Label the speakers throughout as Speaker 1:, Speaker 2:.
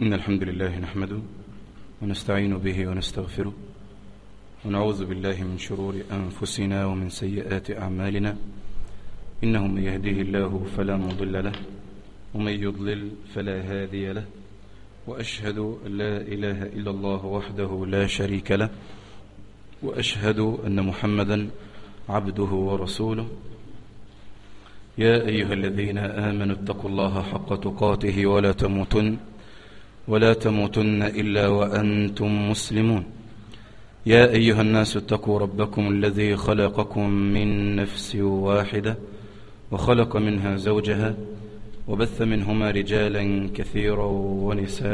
Speaker 1: إن الحمد لله نحمده ونستعين به ونستغفره ونعوذ بالله من شرور أنفسنا ومن سيئات أعمالنا. إنه من يهديه الله فلا مضل له ومن يضلل فلا هادي له، وأشهد أن لا إله إلا الله وحده لا شريك له، وأشهد أن محمدا عبده ورسوله. يا أيها الذين آمنوا اتقوا الله حق تقاته ولا تموتن إلا وأنتم مسلمون. يا أيها الناس اتقوا ربكم الذي خلقكم من نفس واحدة وخلق منها زوجها وبث منهما رجالا كثيرا ونساء،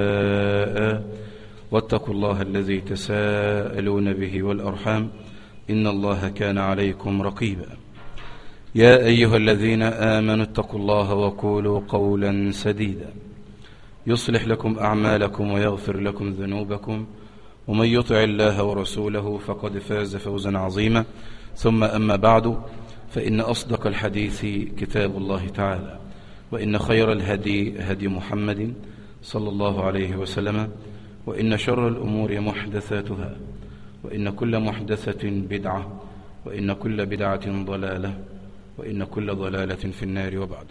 Speaker 1: واتقوا الله الذي تساءلون به والأرحام إن الله كان عليكم رقيبا. يا أيها الذين آمنوا اتقوا الله وقولوا قولا سديدا يصلح لكم أعمالكم ويغفر لكم ذنوبكم، ومن يطع الله ورسوله فقد فاز فوزا عظيما. ثم أما بعد، فإن أصدق الحديث كتاب الله تعالى، وإن خير الهدي هدي محمد صلى الله عليه وسلم، وإن شر الأمور محدثاتها، وإن كل محدثة بدعة، وإن كل بدعة ضلالة، وإن كل ضلالة في النار. وبعد،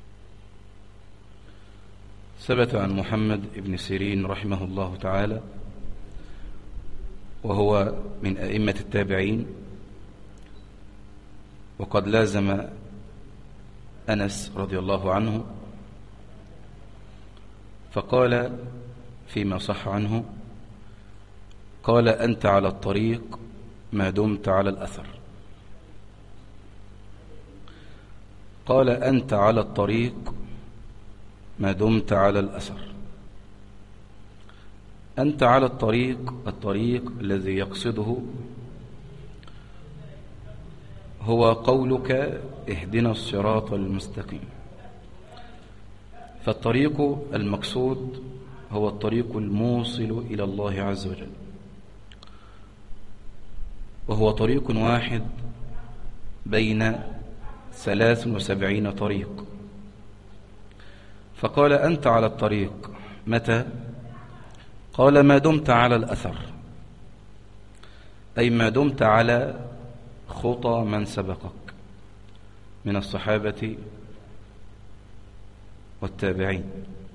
Speaker 1: ثبت عن محمد بن سيرين رحمه الله تعالى، وهو من أئمة التابعين، وقد لازم أنس رضي الله عنه، فقال فيما صح عنه: قال: أنت على الطريق ما دمت على الأثر. قال: أنت على الطريق ما دمت على الأثر. أنت على الطريق الذي يقصده هو قولك: اهدنا الصراط المستقيم. فالطريق المقصود هو الطريق الموصل إلى الله عز وجل، وهو طريق واحد بين 73 طريق. فقال: أنت على الطريق متى؟ قال: ما دمت على الأثر، أي ما دمت على خطى من سبقك من الصحابة والتابعين.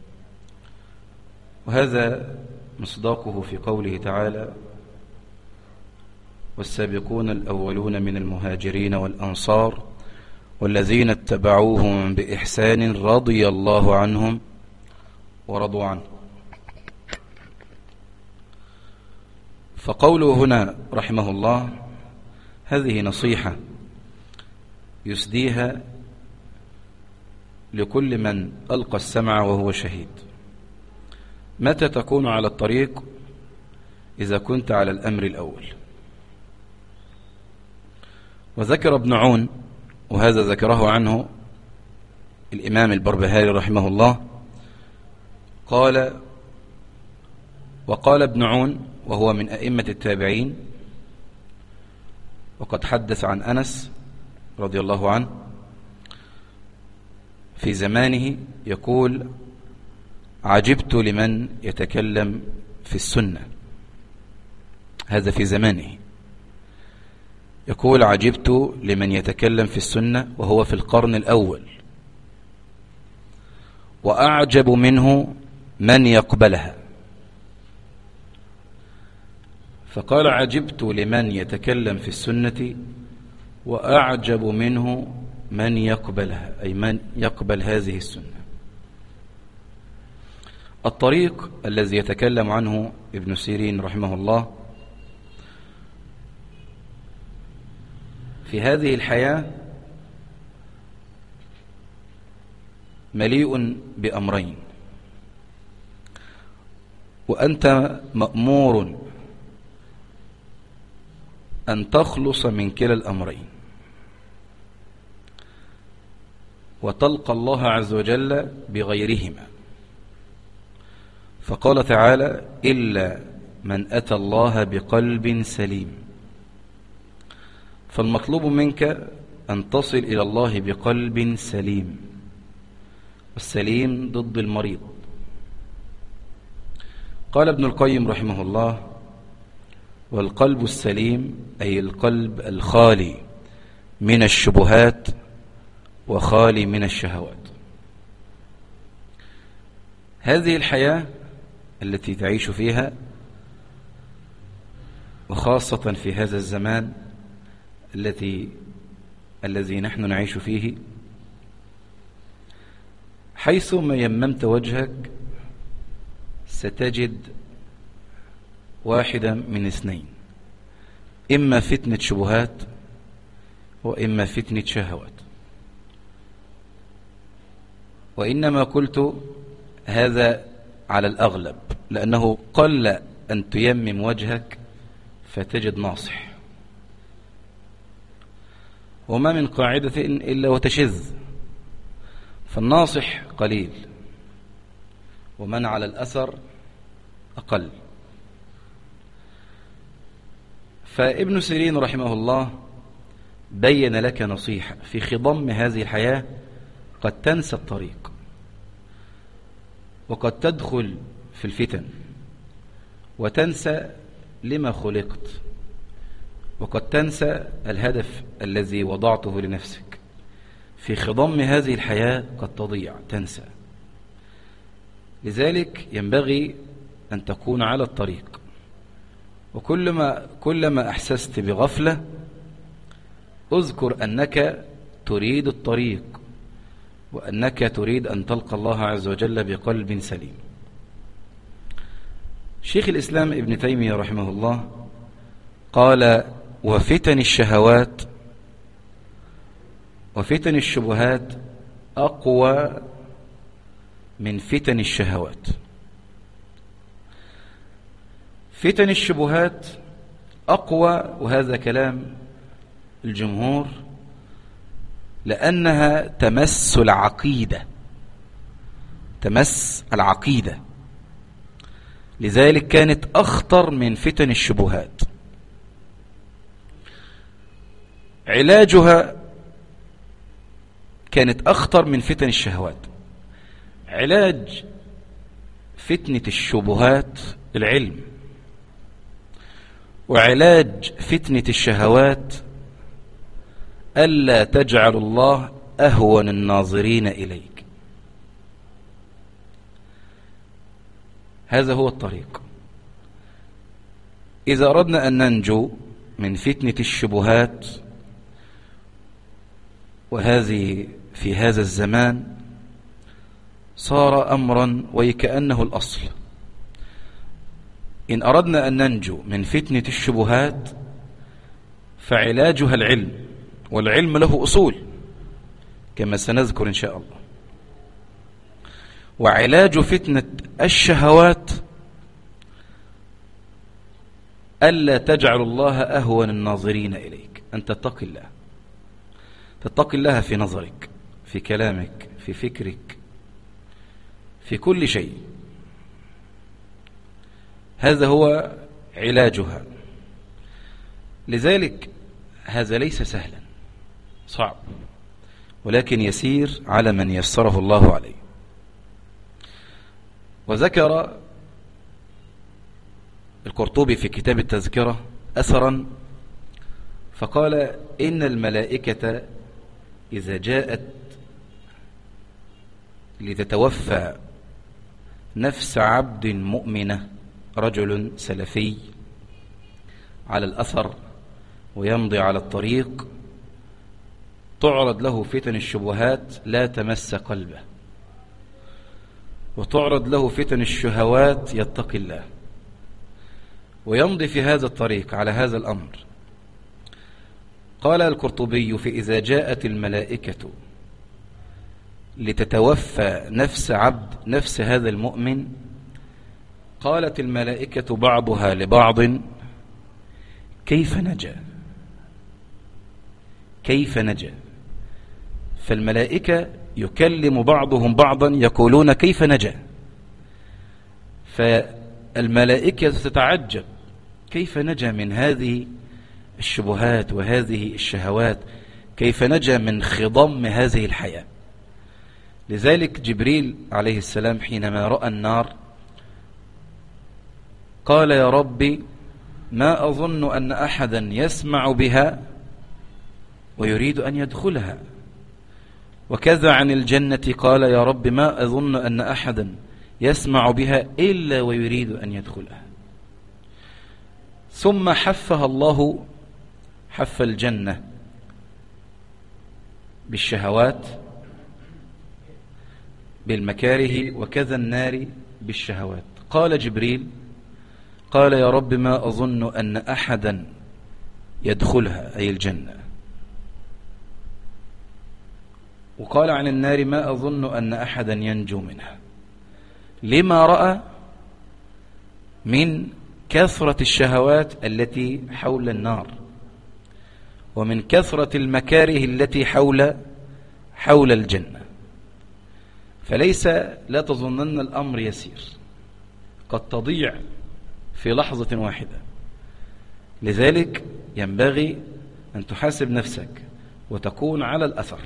Speaker 1: وهذا مصداقه في قوله تعالى: والسابقون الأولون من المهاجرين والأنصار والذين اتبعوهم بإحسان رضي الله عنهم ورضوا عنه. فقوله هنا رحمه الله هذه نصيحة يسديها لكل من ألقى السمع وهو شهيد. متى تكون على الطريق؟ إذا كنت على الأمر الأول. وذكر ابن عون، وهذا ذكره عنه الإمام البربهاري رحمه الله، وقال ابن عون وهو من أئمة التابعين، وقد حدث عن أنس رضي الله عنه في زمانه، يقول: عجبت لمن يتكلم في السنة. هذا في زمانه، يقول: عجبت لمن يتكلم في السنة، وهو في القرن الأول، وأعجب منه من يقبلها. فقال: عجبت لمن يتكلم في السنة وأعجب منه من يقبلها، أي من يقبل هذه السنة. الطريق الذي يتكلم عنه ابن سيرين رحمه الله في هذه الحياة مليء بأمرين، وأنت مأمور أن تخلص من كلا الأمرين، وتلقى الله عز وجل بغيرهما. فقال تعالى: إلا من أتى الله بقلب سليم. فالمطلوب منك أن تصل إلى الله بقلب سليم، والسليم ضد المريض. قال ابن القيم رحمه الله: والقلب السليم أي القلب الخالي من الشبهات وخالي من الشهوات. هذه الحياة التي تعيش فيها، وخاصة في هذا الزمان الذي نحن نعيش فيه، حيثما يممت وجهك ستجد واحدا من اثنين: إما فتنة شبهات وإما فتنة شهوات. وإنما قلت هذا على الأغلب، لأنه قل أن تيمم وجهك فتجد ناصح، وما من قاعدة إلا وتشذ، فالناصح قليل ومن على الأثر أقل. فابن سيرين رحمه الله بين لك نصيحة: في خضم هذه الحياة قد تنسى الطريق، وقد تدخل في الفتن وتنسى لما خلقت، وقد تنسى الهدف الذي وضعته لنفسك. في خضم هذه الحياة قد تضيع، تنسى. لذلك ينبغي أن تكون على الطريق، وكلما أحسست بغفلة أذكر أنك تريد الطريق، وأنك تريد أن تلقى الله عز وجل بقلب سليم. شيخ الإسلام ابن تيمية رحمه الله قال: وفتن الشهوات وفتن الشبهات أقوى من فتن الشهوات. فتن الشبهات أقوى، وهذا كلام الجمهور، لأنها تمس العقيدة، لذلك كانت أخطر من فتن الشبهات. علاجها كانت أخطر من فتن الشهوات. علاج فتنة الشبهات العلم، وعلاج فتنة الشهوات ألا تجعل الله أهون الناظرين إليك. هذا هو الطريق. إذا أردنا أن ننجو من فتنة الشبهات، وهذه في هذا الزمان صار أمرا وكأنه الأصل. إن أردنا أن ننجو من فتنة الشبهات فعلاجها العلم، والعلم له أصول كما سنذكر إن شاء الله. وعلاج فتنة الشهوات ألا تجعل الله أهون الناظرين إليك، أن تتقي الله، تتقي الله في نظرك، في كلامك، في فكرك، في كل شيء. هذا هو علاجها. لذلك هذا ليس سهلا، صعب، ولكن يسير على من يسره الله عليه. وذكر القرطبي في كتاب التذكرة أثرا فقال: إن الملائكة إذا جاءت لتتوفى نفس عبد مؤمنة، رجل سلفي على الأثر ويمضي على الطريق، تعرض له فتن الشبهات لا تمس قلبه، وتعرض له فتن الشهوات يتقي الله، ويمضي في هذا الطريق على هذا الأمر. قال القرطبي: فإذا جاءت الملائكة لتتوفى نفس هذا المؤمن، قالت الملائكة بعضها لبعض: كيف نجا؟ فالملائكة يكلم بعضهم بعضا يقولون: كيف نجا؟ فالملائكة تتعجب: كيف نجا من هذه الشبهات وهذه الشهوات؟ كيف نجا من خضم هذه الحياة؟ لذلك جبريل عليه السلام حينما رأى النار قال يا رب ما أظن أن أحدا يسمع بها ويريد أن يدخلها. وكذا عن الجنة قال يا رب ما أظن أن أحدا يسمع بها إلا ويريد أن يدخلها. ثم حفها الله، حف الجنة بالشهوات بالمكاره، وكذا النار بالشهوات. قال جبريل قال يا رب ما أظن أن أحدا يدخلها أي الجنة. وقال عن النار ما أظن أن أحدا ينجو منها، لما رأى من كثرة الشهوات التي حول النار ومن كثرة المكاره التي حول الجنة. فليس، لا تظنن الأمر يسير، قد تضيع في لحظة واحدة. لذلك ينبغي أن تحاسب نفسك وتكون على الأثر.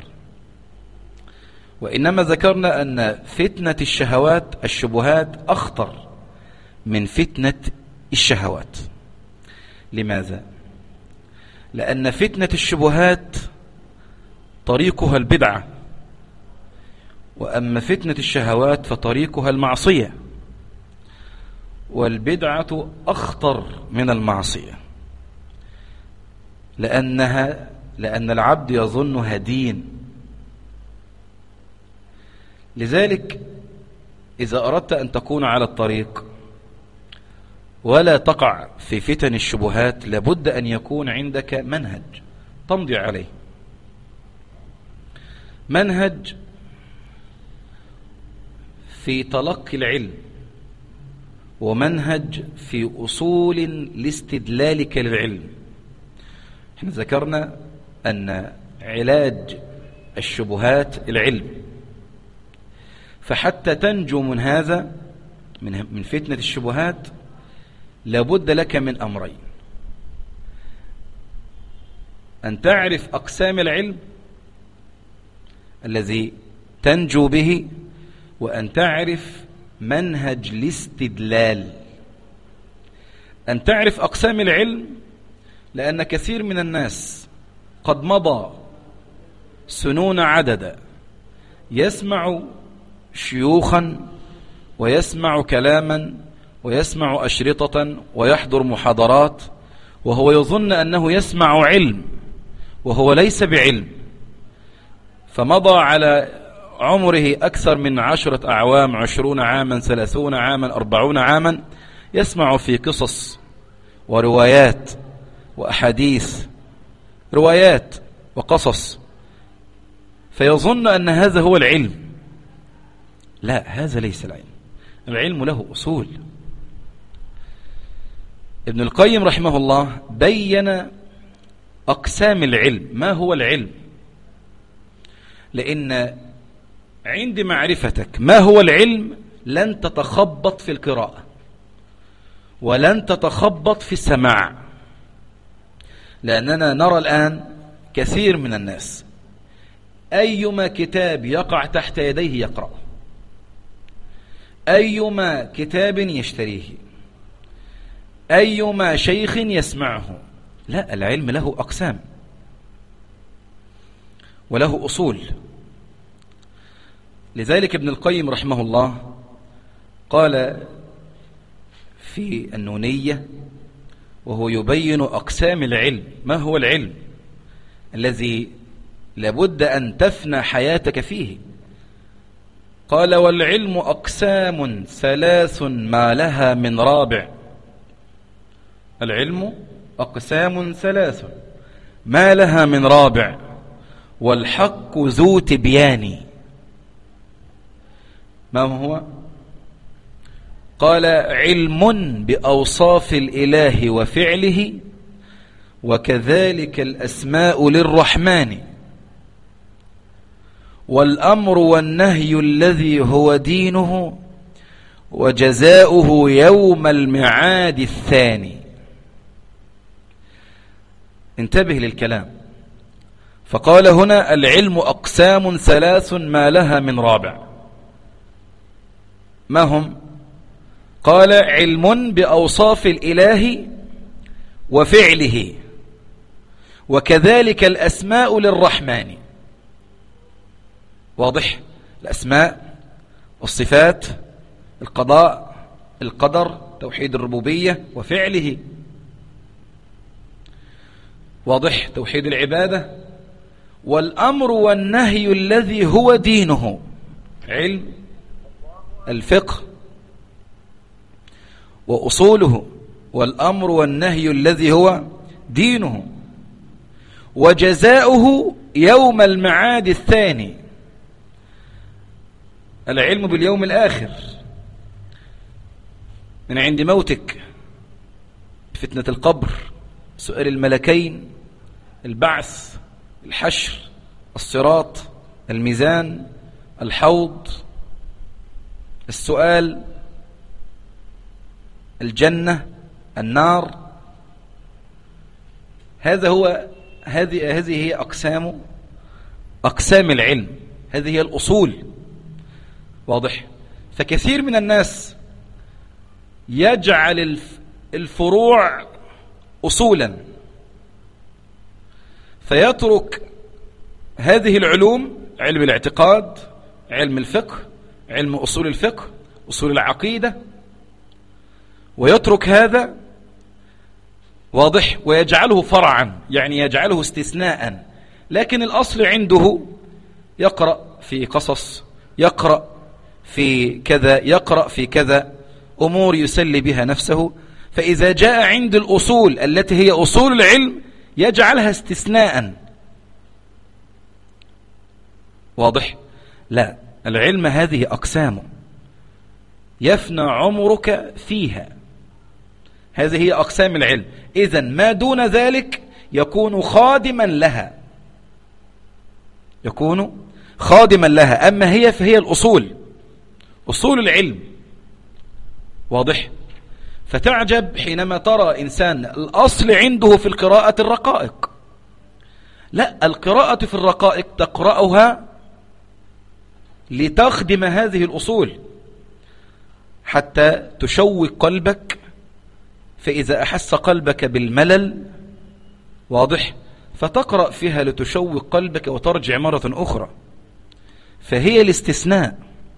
Speaker 1: وإنما ذكرنا أن فتنة الشهوات الشبهات أخطر من فتنة الشهوات. لماذا؟ لأن فتنة الشبهات طريقها البدعة، وأما فتنة الشهوات فطريقها المعصية، والبدعة أخطر من المعصية، لأن العبد يظنها دين. لذلك إذا أردت أن تكون على الطريق ولا تقع في فتن الشبهات لابد أن يكون عندك منهج تمضي عليه، منهج في تلقي العلم، ومنهج في أصول لاستدلالك للعلم. احنا ذكرنا أن علاج الشبهات العلم، فحتى تنجو من هذا من فتنة الشبهات لابد لك من أمرين: أن تعرف أقسام العلم الذي تنجو به، وأن تعرف منهج الاستدلال. أن تعرف أقسام العلم لأن كثير من الناس قد مضى سنون عددا يسمع شيوخا ويسمع كلاما ويسمع أشرطة ويحضر محاضرات وهو يظن أنه يسمع علم وهو ليس بعلم، فمضى على عمره أكثر من 10 أعوام، 20 عاما، 30 عاما، 40 عاما، يسمع في قصص وروايات وأحاديث، روايات وقصص، فيظن أن هذا هو العلم. لا، هذا ليس العلم. العلم له أصول. ابن القيم رحمه الله بين أقسام العلم. ما هو العلم؟ لأن عند معرفتك ما هو العلم لن تتخبط في القراءة ولن تتخبط في السماع، لأننا نرى الآن كثير من الناس أيما كتاب يقع تحت يديه يقرأه، أيما كتاب يشتريه، أيما شيخ يسمعه. لا، العلم له أقسام وله أصول. لذلك ابن القيم رحمه الله قال في النونية وهو يبين أقسام العلم: ما هو العلم الذي لابد أن تفنى حياتك فيه؟ قال: والعلم أقسام 3 ما لها من رابع. العلم أقسام 3 ما لها من رابع، والحق ذو تبيان. ما هو؟ قال: علم بأوصاف الإله وفعله، وكذلك الأسماء للرحمن، والأمر والنهي الذي هو دينه، وجزاؤه يوم الميعاد الثاني. انتبه للكلام. فقال هنا: العلم أقسام 3 ما لها من رابع. ما هم؟
Speaker 2: قال علم بأوصاف الإله وفعله، وكذلك الأسماء للرحمن. واضح؟ الأسماء والصفات، القضاء، القدر، توحيد الربوبية وفعله. واضح؟ توحيد العبادة، والأمر والنهي الذي هو دينه، علم الفقه وأصوله، والأمر والنهي الذي هو دينه، وجزاؤه يوم المعاد الثاني، العلم باليوم الآخر من عند موتك، فتنة القبر، سؤال الملكين، البعث، الحشر، الصراط، الميزان، الحوض، السؤال، الجنة، النار. هذه هي أقسام العلم، هذه هي الأصول. واضح؟ فكثير من الناس يجعل الفروع أصولا، فيترك هذه العلوم، علم الاعتقاد، علم الفقه، علم أصول الفقه، أصول العقيدة، ويترك هذا. واضح؟ ويجعله فرعا، يعني يجعله استثناء، لكن الأصل عنده يقرأ في قصص، يقرأ في كذا، يقرأ في كذا، أمور يسلي بها نفسه. فإذا جاء عند الأصول التي هي أصول العلم يجعلها استثناء. واضح؟ لا، العلم هذه أقسام يفنى عمرك فيها، هذه هي أقسام العلم. إذن ما دون ذلك يكون خادما لها، يكون خادما لها. أما هي فهي الأصول، أصول العلم. واضح؟ فتعجب حينما ترى إنسان الأصل عنده في القراءة الرقائق. لا، القراءة في الرقائق تقرأها لتخدم هذه الأصول حتى تشوق قلبك، فإذا أحس قلبك بالملل، واضح، فتقرأ فيها لتشوق قلبك وترجع مرة أخرى، فهي الاستثناء.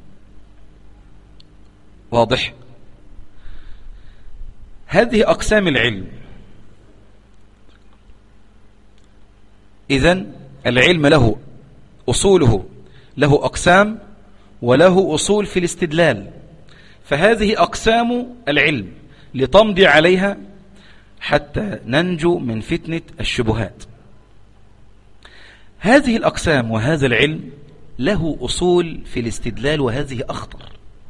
Speaker 2: واضح؟ هذه أقسام العلم. إذن العلم له أصوله، له أقسام وله أصول في الاستدلال، فهذه أقسام العلم لتمضي عليها حتى ننجو من فتنة الشبهات. هذه الأقسام وهذا العلم له أصول في الاستدلال، وهذه أخطر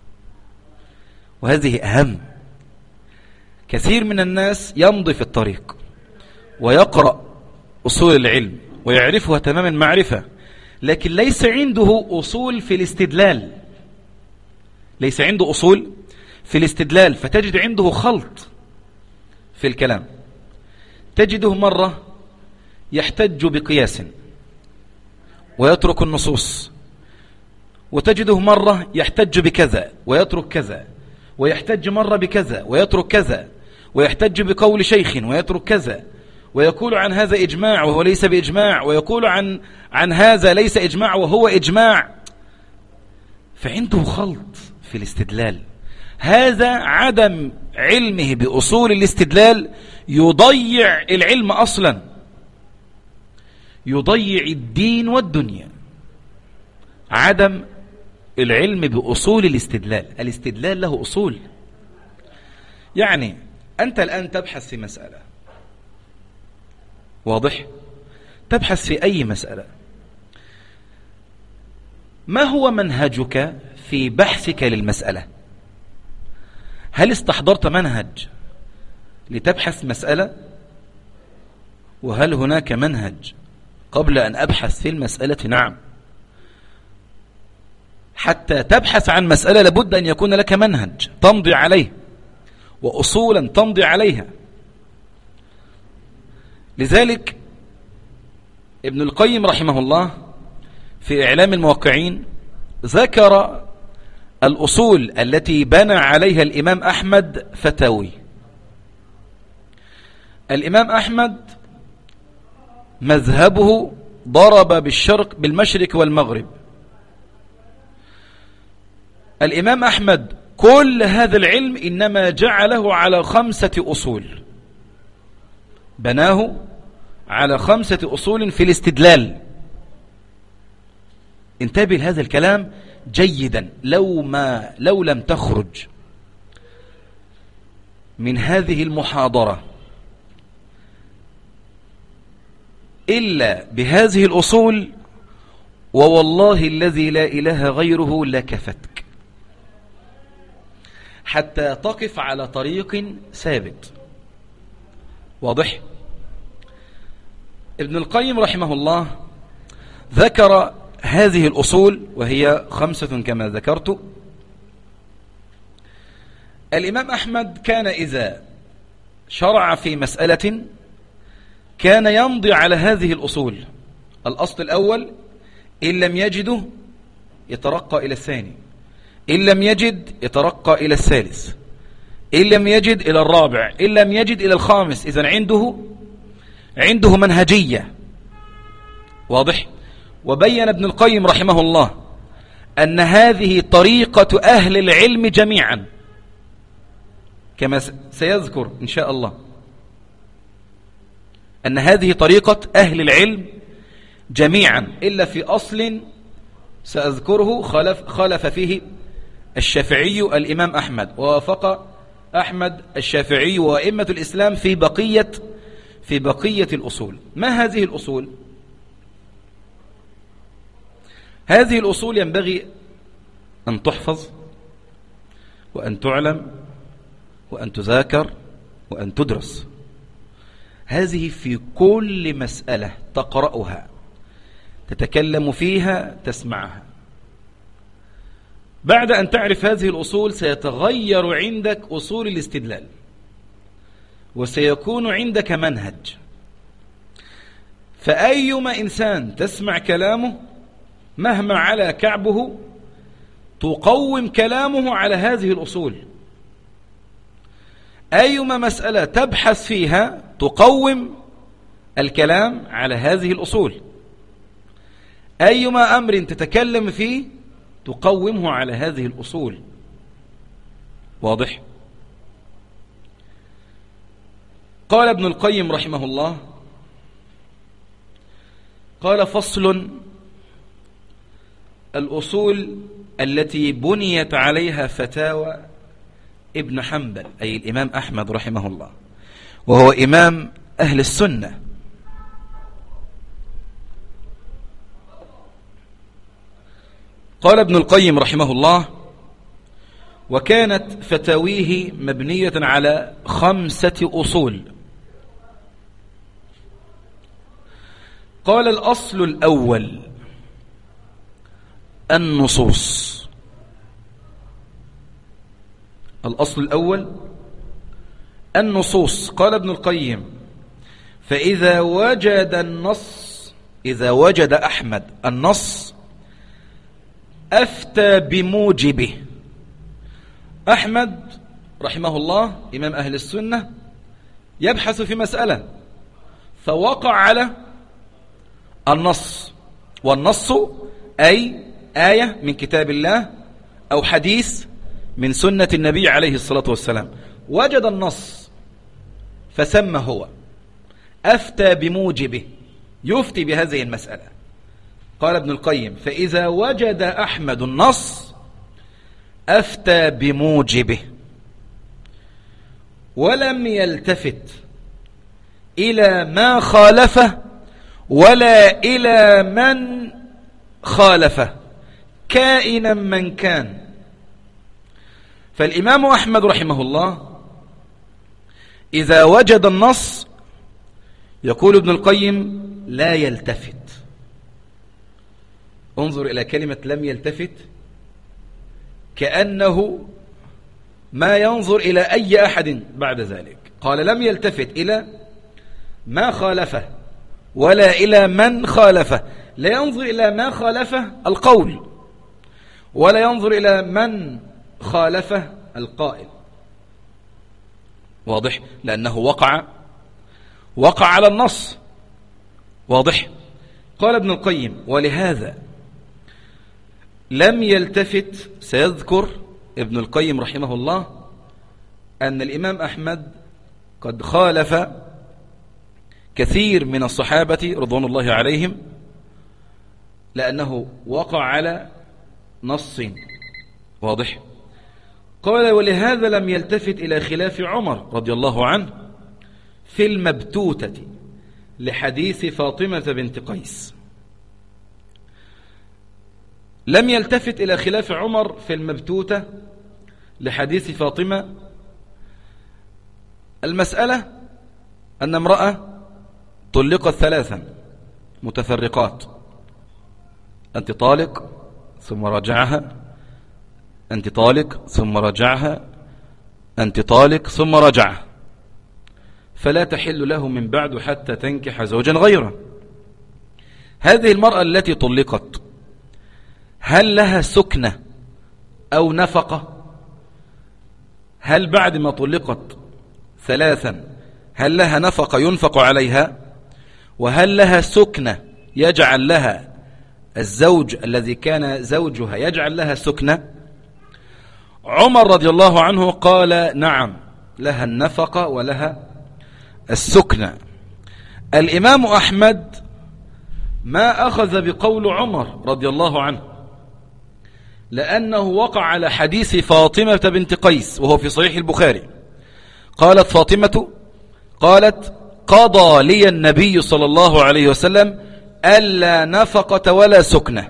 Speaker 2: وهذه أهم. كثير من الناس يمضي في الطريق ويقرأ أصول العلم ويعرفها تمام المعرفة، لكن ليس عنده أصول في الاستدلال، ليس عنده أصول في الاستدلال، فتجد عنده خلط في الكلام. تجده مرة يحتج بقياس ويترك النصوص، وتجده مرة يحتج بكذا ويترك كذا، ويحتج مرة بكذا ويترك كذا، ويحتج بقول شيخ ويترك كذا، ويقول عن هذا إجماع وهو ليس بإجماع، ويقول عن هذا ليس إجماع وهو إجماع. فعنده خلط في الاستدلال. هذا عدم علمه بأصول الاستدلال يضيع العلم أصلا، يضيع الدين والدنيا. عدم العلم بأصول الاستدلال. الاستدلال له أصول. يعني أنت الآن تبحث في مسألة، واضح؟ تبحث في أي مسألة، ما هو منهجك في بحثك للمسألة؟ هل استحضرت منهج لتبحث مسألة؟ وهل هناك منهج قبل أن أبحث في المسألة؟ نعم. حتى تبحث عن مسألة لابد أن يكون لك منهج تمضي عليه وأصولا تمضي عليها. لذلك ابن القيم رحمه الله في إعلام الموقعين ذكر الأصول التي بنى عليها الإمام أحمد فتاوي. الإمام أحمد مذهبه ضرب بالمشرق والمغرب. الإمام أحمد كل هذا العلم إنما جعله على 5 أصول، بناه على 5 أصول في الاستدلال. انتبه لهذا الكلام جيدا. لو لم تخرج من هذه المحاضرة إلا بهذه الأصول، ووالله الذي لا إله غيره لكفتك، حتى تقف على طريق ثابت. واضح؟ ابن القيم رحمه الله ذكر هذه الأصول وهي 5 كما ذكرت. الإمام أحمد كان إذا شرع في مسألة كان يمضي على هذه الأصول. الأصل الأول إن لم يجده يترقى إلى الثاني، إن لم يجد يترقى إلى الثالث، إن لم يجد إلى الرابع، إن لم يجد إلى الخامس. إذن عنده منهجية. واضح؟ وبين ابن القيم رحمه الله أن هذه طريقة أهل العلم جميعا كما سيذكر إن شاء الله، أن هذه طريقة أهل العلم جميعا إلا في أصل سأذكره خالف فيه الشافعي الإمام أحمد، ووافق أحمد الشافعي وأئمة الإسلام في بقية الأصول. ما هذه الأصول؟ هذه الأصول ينبغي أن تحفظ وأن تعلم وأن تذاكر وأن تدرس. هذه في كل مسألة تقرأها تتكلم فيها تسمعها. بعد أن تعرف هذه الأصول سيتغير عندك أصول الاستدلال، وسيكون عندك منهج. فأيما إنسان تسمع كلامه مهما على كعبه تقوم كلامه على هذه الأصول. أيما مسألة تبحث فيها تقوم الكلام على هذه الأصول. أيما أمر تتكلم فيه تقومه على هذه الأصول. واضح؟ قال ابن القيم رحمه الله، قال: فصل: الأصول التي بنيت عليها فتاوى ابن حنبل، أي الإمام أحمد رحمه الله، وهو إمام أهل السنة. قال ابن القيم رحمه الله: وكانت فتاويه مبنية على 5 أصول. قال: الأصل الأول النصوص. الأصل الأول النصوص. قال ابن القيم: فإذا وجد النص، إذا وجد أحمد النص أفتى بموجبه. أحمد رحمه الله إمام أهل السنة يبحث في مسألة فوقع على النص، والنص أي آية من كتاب الله أو حديث من سنة النبي عليه الصلاة والسلام. وجد النص فسمى هو أفتى بموجبه، يفتي بهذه المسألة. قال ابن القيم: فإذا وجد أحمد النص أفتى بموجبه ولم يلتفت إلى ما خالفه ولا إلى من خالفه كائنا من كان. فالإمام أحمد رحمه الله إذا وجد النص يقول ابن القيم لا يلتفت. انظر إلى كلمة لم يلتفت، كأنه ما ينظر إلى أي أحد بعد ذلك. قال لم يلتفت إلى ما خالفه ولا إلى من خالفه، لا ينظر إلى ما خالفه القول ولا ينظر إلى من خالفه القائل. واضح؟ لأنه وقع على النص. واضح؟ قال ابن القيم: ولهذا لم يلتفت. سيذكر ابن القيم رحمه الله أن الإمام أحمد قد خالف كثير من الصحابة رضوان الله عليهم لأنه وقع على نص. واضح؟ قال: ولهذا لم يلتفت إلى خلاف عمر رضي الله عنه في المبتوتة لحديث فاطمة بنت قيس. لم يلتفت إلى خلاف عمر في المبتوتة لحديث فاطمة. المسألة أن امرأة طلقت 3 متفرقات: أنت طالق، ثم رجعها، أنت طالق ثم رجعها، أنت طالق ثم رجعها، فلا تحل له من بعد حتى تنكح زوجا غيره. هذه المرأة التي طلقت هل لها سكنة أو نفقة؟ هل بعد ما طلقت 3 هل لها نفقة ينفق عليها؟ وهل لها سكنة يجعل لها الزوج الذي كان زوجها يجعل لها سكنة؟ عمر رضي الله عنه قال: نعم، لها النفقة ولها السكنة. الإمام أحمد ما أخذ بقول عمر رضي الله عنه لأنه وقع على حديث فاطمة بنت قيس وهو في صحيح البخاري. قالت فاطمة: قالت: قضى لي النبي صلى الله عليه وسلم ألا نفقة ولا سكنة.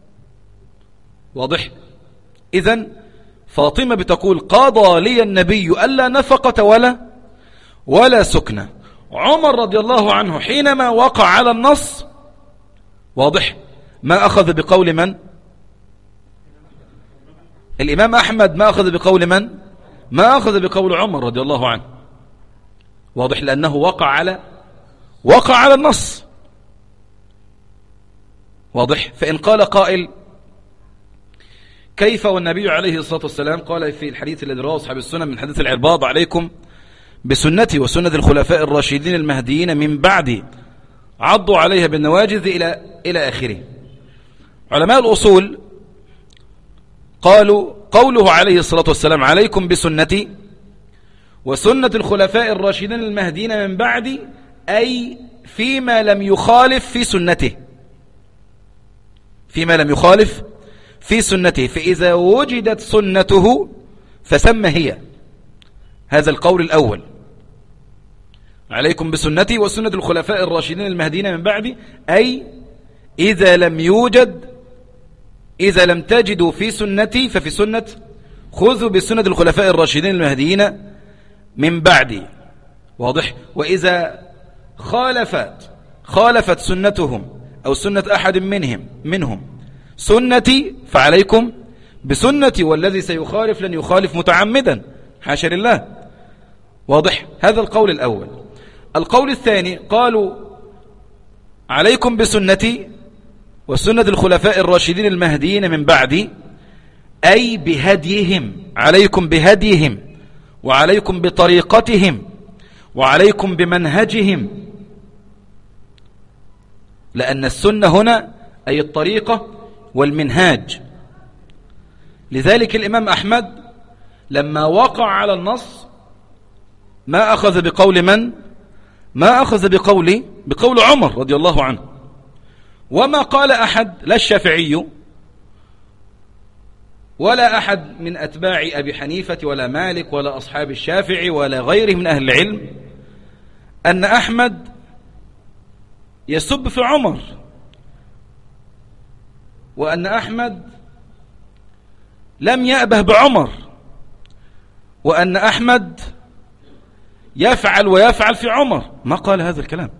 Speaker 2: واضح؟ إذن فاطمة بتقول: قضى لي النبي ألا نفقة ولا سكنة. عمر رضي الله عنه حينما وقع على النص، واضح، ما أخذ بقول من؟ الإمام أحمد ما أخذ بقول من؟ ما أخذ بقول عمر رضي الله عنه. واضح؟ لأنه وقع على النص. واضح؟ فإن قال قائل: كيف والنبي عليه الصلاة والسلام قال في الحديث الذي رواه أصحاب السنن من حديث العرباض: عليكم بسنتي وسنة الخلفاء الراشدين المهديين من بعدي عضوا عليها بالنواجذ إلى آخره. علماء الأصول قالوا: قوله عليه الصلاة والسلام عليكم بسنتي وسنة الخلفاء الراشدين المهديين من بعدي، أي فيما لم يخالف في سنته، فيما لم يخالف في سنته، فإذا وجدت سنته فسمى هي. هذا القول الأول: عليكم بسنتي وسنة الخلفاء الراشدين المهديين من بعدي، أي إذا لم تجدوا في سنتي ففي سنة، خذوا بسنة الخلفاء الراشدين المهديين من بعدي. واضح؟ وإذا خالفت سنتهم أو سنة أحد منهم سنتي فعليكم بسنتي، والذي سيخالف لن يخالف متعمدا، حاشا لله. واضح؟ هذا القول الأول. القول الثاني قالوا: عليكم بسنتي وسنة الخلفاء الراشدين المهديين من بعدي، أي بهديهم، عليكم بهديهم وعليكم بطريقتهم وعليكم بمنهجهم، لأن السنة هنا أي الطريقة والمنهاج. لذلك الإمام أحمد لما وقع على النص ما أخذ بقول من؟ ما أخذ بقول عمر رضي الله عنه. وما قال أحد، لا الشافعي ولا أحد من أتباع أبي حنيفة ولا مالك ولا أصحاب الشافعي ولا غيره من أهل العلم، أن أحمد يسب في عمر، وأن أحمد لم يأبه بعمر، وأن أحمد يفعل ويفعل في عمر. ما قال هذا الكلام.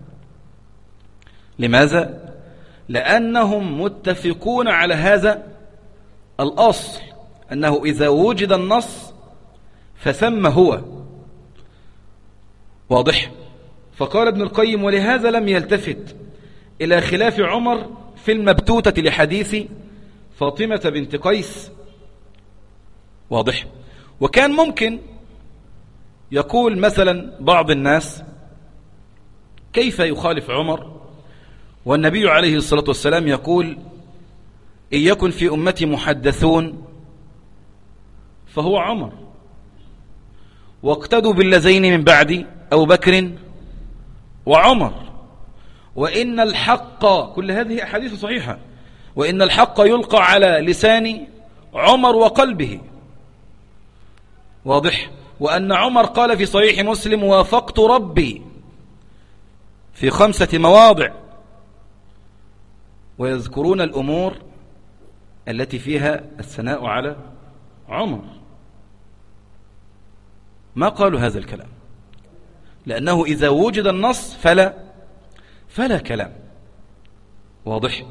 Speaker 2: لماذا؟ لأنهم متفقون على هذا الأصل، أنه إذا وجد النص فثم هو. واضح؟ فقال ابن القيم: ولهذا لم يلتفت إلى خلاف عمر في المبتوتة لحديث فاطمة بنت قيس. واضح. وكان ممكن يقول مثلا بعض الناس كيف يخالف عمر والنبي عليه الصلاة والسلام يقول إن يكن في أمتي محدثون فهو عمر، واقتدوا باللذين من بعدي أبو بكر وعمر، وإن الحق، كل هذه أحاديث صحيحة، وإن الحق يلقى على لسان عمر وقلبه. واضح. وأن عمر قال في صحيح مسلم وافقت ربي في 5 مواضع، ويذكرون الأمور التي فيها الثناء على عمر. ما قالوا هذا الكلام، لأنه إذا وجد النص فلا كلام. واضح.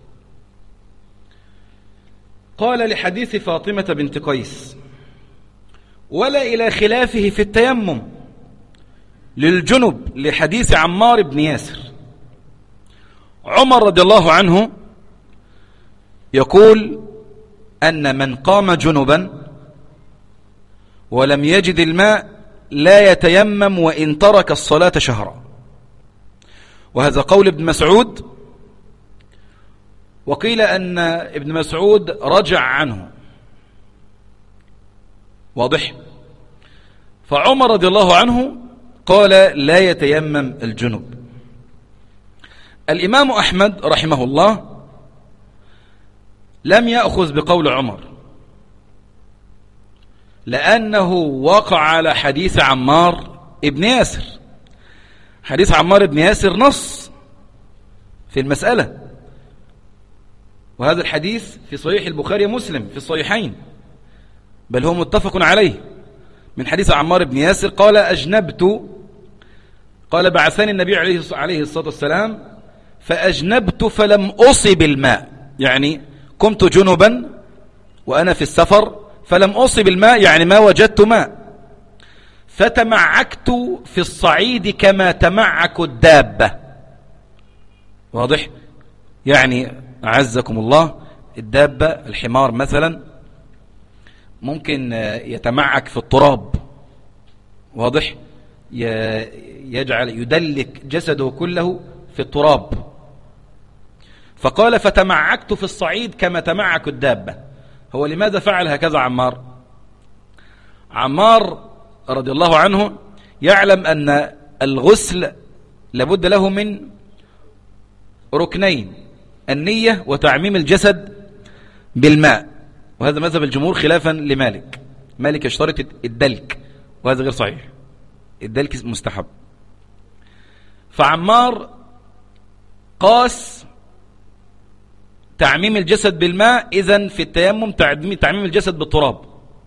Speaker 2: قال لحديث فاطمة بنت قيس ولا إلى خلافه في التيمم للجنب لحديث عمار بن ياسر. عمر رضي الله عنه يقول أن من قام جنبا ولم يجد الماء لا يتيمم وإن ترك الصلاة شهرا. وهذا قول ابن مسعود، وقيل أن ابن مسعود رجع عنه. واضح. فعمر رضي الله عنه قال لا يتيمم الجنب. الإمام أحمد رحمه الله لم يأخذ بقول عمر، لأنه وقع على حديث عمار ابن ياسر. حديث عمار ابن ياسر نص في المسألة، وهذا الحديث في صحيح البخاري ومسلم في الصحيحين، بل هو متفق عليه، من حديث عمار بن ياسر قال أجنبت، قال بعثني النبي عليه الصلاة والسلام فأجنبت فلم أصب الماء، يعني كنت جنبا وأنا في السفر فلم أصب الماء، يعني ما وجدت ماء، فتمعكت في الصعيد كما تمعك الدابة. واضح. يعني أعزكم الله الدابة الحمار مثلا ممكن يتمعك في التراب. واضح. يدلك جسده كله في التراب. فقال فتمعكت في الصعيد كما تمعك الدابة. هو لماذا فعل هكذا عمار؟ عمار رضي الله عنه يعلم أن الغسل لابد له من ركنين: النية وتعميم الجسد بالماء، وهذا مذهب الجمهور خلافا لمالك. مالك يشترط الدلك، وهذا غير صحيح، الدلك مستحب. فعمار قاس تعميم الجسد بالماء، إذن في التيمم تعميم الجسد بالتراب.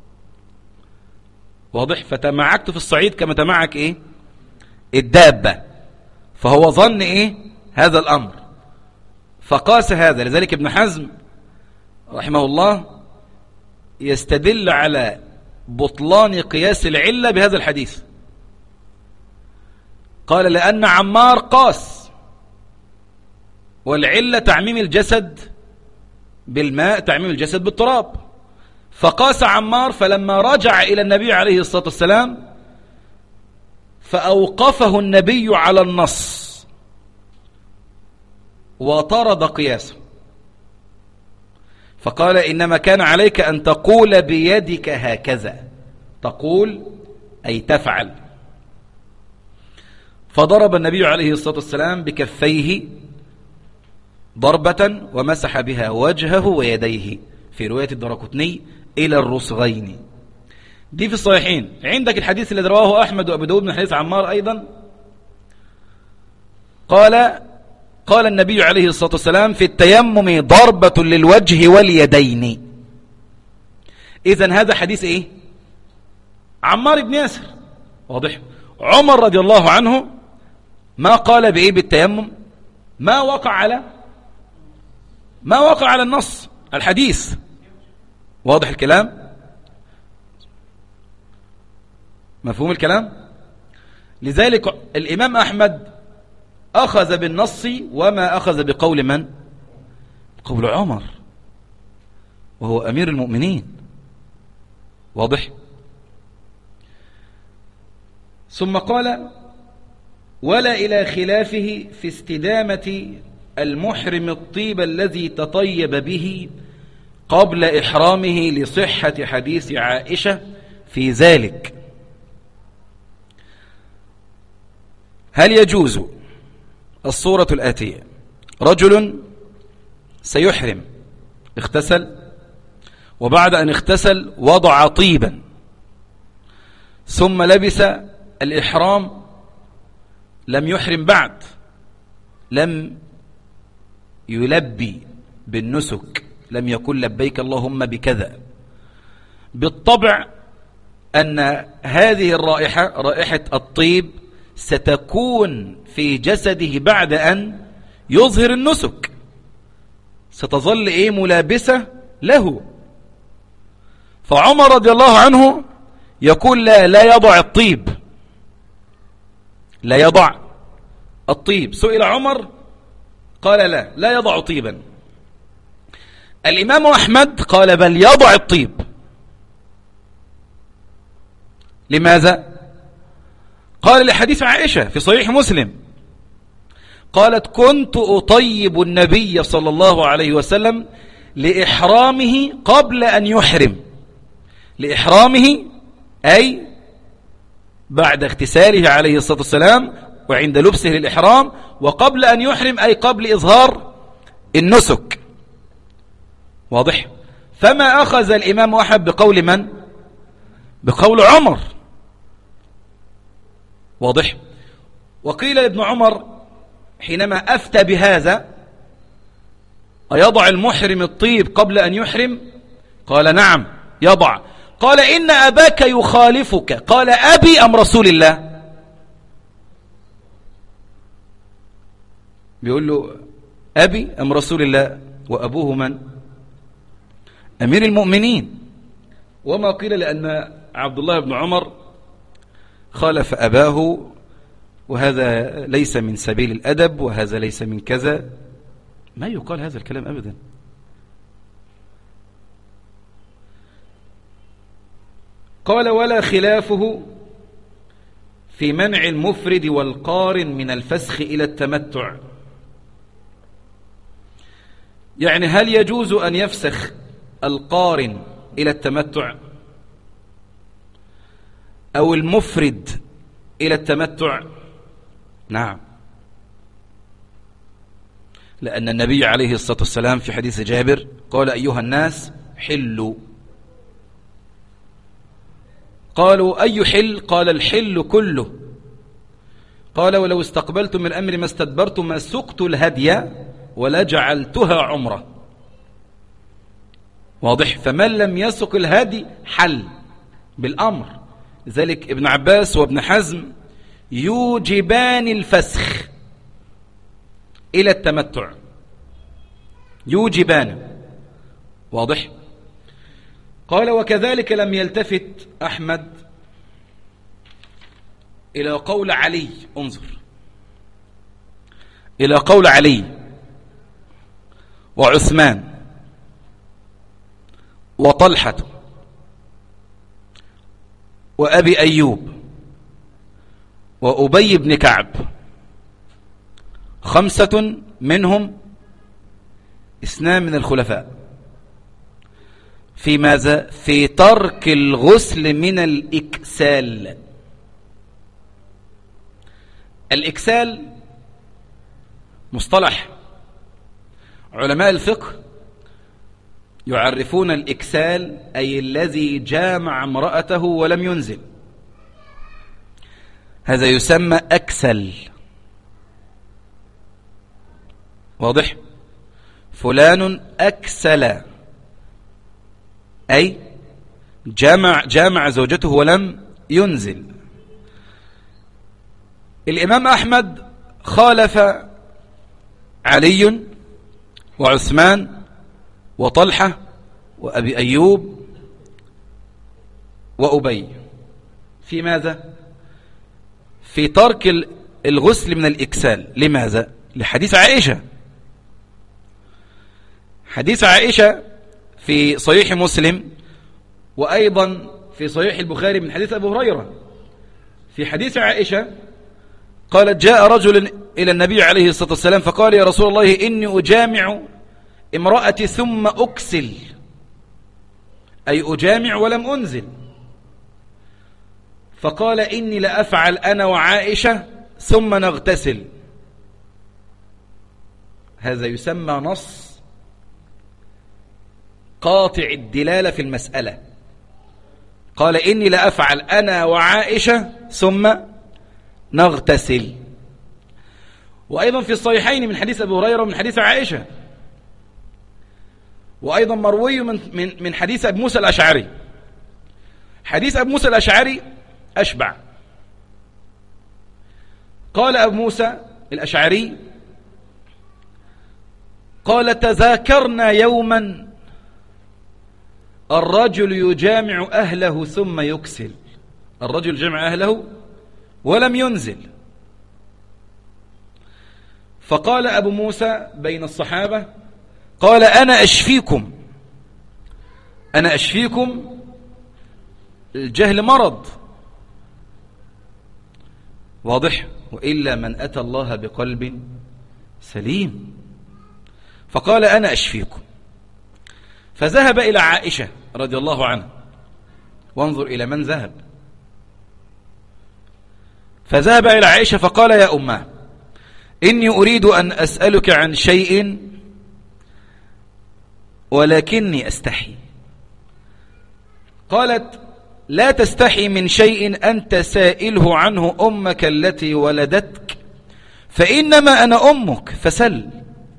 Speaker 2: واضح. فتمعكت في الصعيد كما تمعك الدابة. فهو ظن هذا الأمر فقاس هذا. لذلك ابن حزم رحمه الله يستدل على بطلان قياس العلة بهذا الحديث. قال لأن عمار قاس، والعلة تعميم الجسد بالماء، تعميم الجسد بالتراب. فقاس عمار، فلما رجع إلى النبي عليه الصلاة والسلام فأوقفه النبي على النص وطرد قياسه، فقال إنما كان عليك أن تقول بيدك هكذا، تقول أي تفعل. فضرب النبي عليه الصلاة والسلام بكفيه ضربة ومسح بها وجهه ويديه، في رواية الدرقطني إلى الرسغين. دي في الصحيحين. عندك الحديث الذي رواه أحمد وأبو داود من حديث عمار أيضا، قال النبي عليه الصلاة والسلام في التيمم ضربة للوجه واليدين. إذن هذا حديث عمار بن ياسر. واضح. عمر رضي الله عنه ما قال بالتيمم، ما وقع على النص الحديث. واضح الكلام؟ مفهوم الكلام؟ لذلك الإمام أحمد أخذ بالنص وما أخذ بقول من؟ قول عمر. وهو أمير المؤمنين. واضح؟ ثم قال: ولا إلى خلافه في استدامة المحرم الطيب الذي تطيب به قبل إحرامه لصحة حديث عائشة في ذلك. هل يجوز الصورة الآتية: رجل سيحرم، اغتسل، وبعد أن اغتسل وضع طيبا، ثم لبس الإحرام، لم يحرم بعد، لم يلبي بالنسك، لم يقل لبيك اللهم بكذا. بالطبع أن هذه الرائحة، رائحة الطيب، ستكون في جسده بعد أن يظهر النسك، ستظل ملابسة له. فعمر رضي الله عنه يقول: لا يضع الطيب، لا يضع الطيب. سئل عمر قال: لا يضع طيبا. الإمام أحمد قال: بل يضع الطيب. لماذا؟ قال: لحديث عائشة في صحيح مسلم، قالت: كنت أطيب النبي صلى الله عليه وسلم لإحرامه قبل أن يحرم. لإحرامه أي بعد اغتساله عليه الصلاة والسلام وعند لبسه للإحرام، وقبل أن يحرم أي قبل إظهار النسك. واضح؟ فما أخذ الإمام أحمد بقول من؟ بقول عمر. واضح؟ وقيل لابن عمر حينما أفتى بهذا: أيضع المحرم الطيب قبل أن يحرم؟ قال: نعم يضع. قال: إن أباك يخالفك. قال: أبي أم رسول الله؟ بيقول له: أبي أم رسول الله؟ وأبوه من؟ أمير المؤمنين. وما قيل لأن عبد الله بن عمر خالف أباه، وهذا ليس من سبيل الأدب، وهذا ليس من كذا. ما يقال هذا الكلام أبدا. قال: ولا خلافه في منع المفرد والقارن من الفسخ إلى التمتع. يعني هل يجوز أن يفسخ القارن إلى التمتع أو المفرد إلى التمتع؟ نعم، لأن النبي عليه الصلاة والسلام في حديث جابر قال: أيها الناس حلوا. قالوا: أي حل؟ قال: الحل كله. قال: ولو استقبلتم من الأمر ما استدبرتم ما سقت الهدي ولا جعلتها عمرة. واضح؟ فمن لم يسق الهدي حل بالأمر. لذلك ابن عباس وابن حزم يوجبان الفسخ إلى التمتع، يوجبان. واضح؟ قال: وكذلك لم يلتفت أحمد إلى قول علي. انظر إلى قول علي وعثمان وطلحة وأبي أيوب وأبي بن كعب، 5 منهم 2 من الخلفاء، في ماذا؟ في ترك الغسل من الإكسال. الإكسال مصطلح علماء الفقه يعرفون الإكسال أي الذي جامع امرأته ولم ينزل، هذا يسمى أكسل. واضح؟ فلان أكسل أي جامع زوجته ولم ينزل. الإمام أحمد خالف علي وعثمان وطلحة وأبي أيوب وأبي في ماذا؟ في ترك الغسل من الإكسال. لماذا؟ لحديث عائشة. حديث عائشة في صحيح مسلم وأيضا في صحيح البخاري من حديث أبو هريرة في حديث عائشة قالت جاء رجل إلى النبي عليه الصلاة والسلام فقال يا رسول الله إني أجامع امرأتي ثم أكسل، أي أجامع ولم أنزل. فقال إني لأفعل أنا وعائشة ثم نغتسل. هذا يسمى نص قاطع الدلالة في المسألة. قال إني لأفعل أنا وعائشة ثم نغتسل. وأيضا في الصحيحين من حديث أبي هريرة ومن حديث عائشة، وأيضا مروي من حديث أبي موسى الأشعري. حديث أبي موسى الأشعري أشبع. قال أبو موسى الأشعري قال تذاكرنا يوما الرجل يجامع أهله ثم يكسل. الرجل جمع أهله ولم ينزل. فقال أبو موسى بين الصحابة قال أنا أشفيكم الجهل مرض واضح، وإلا من أتى الله بقلب سليم. فقال أنا أشفيكم. فذهب إلى عائشة رضي الله عنها، وانظر إلى من ذهب. فذهب إلى عائشة فقال يا أمه إني أريد أن أسألك عن شيء ولكني أستحي. قالت لا تستحي من شيء أنت سائله عنه أمك التي ولدتك، فإنما أنا أمك فسل.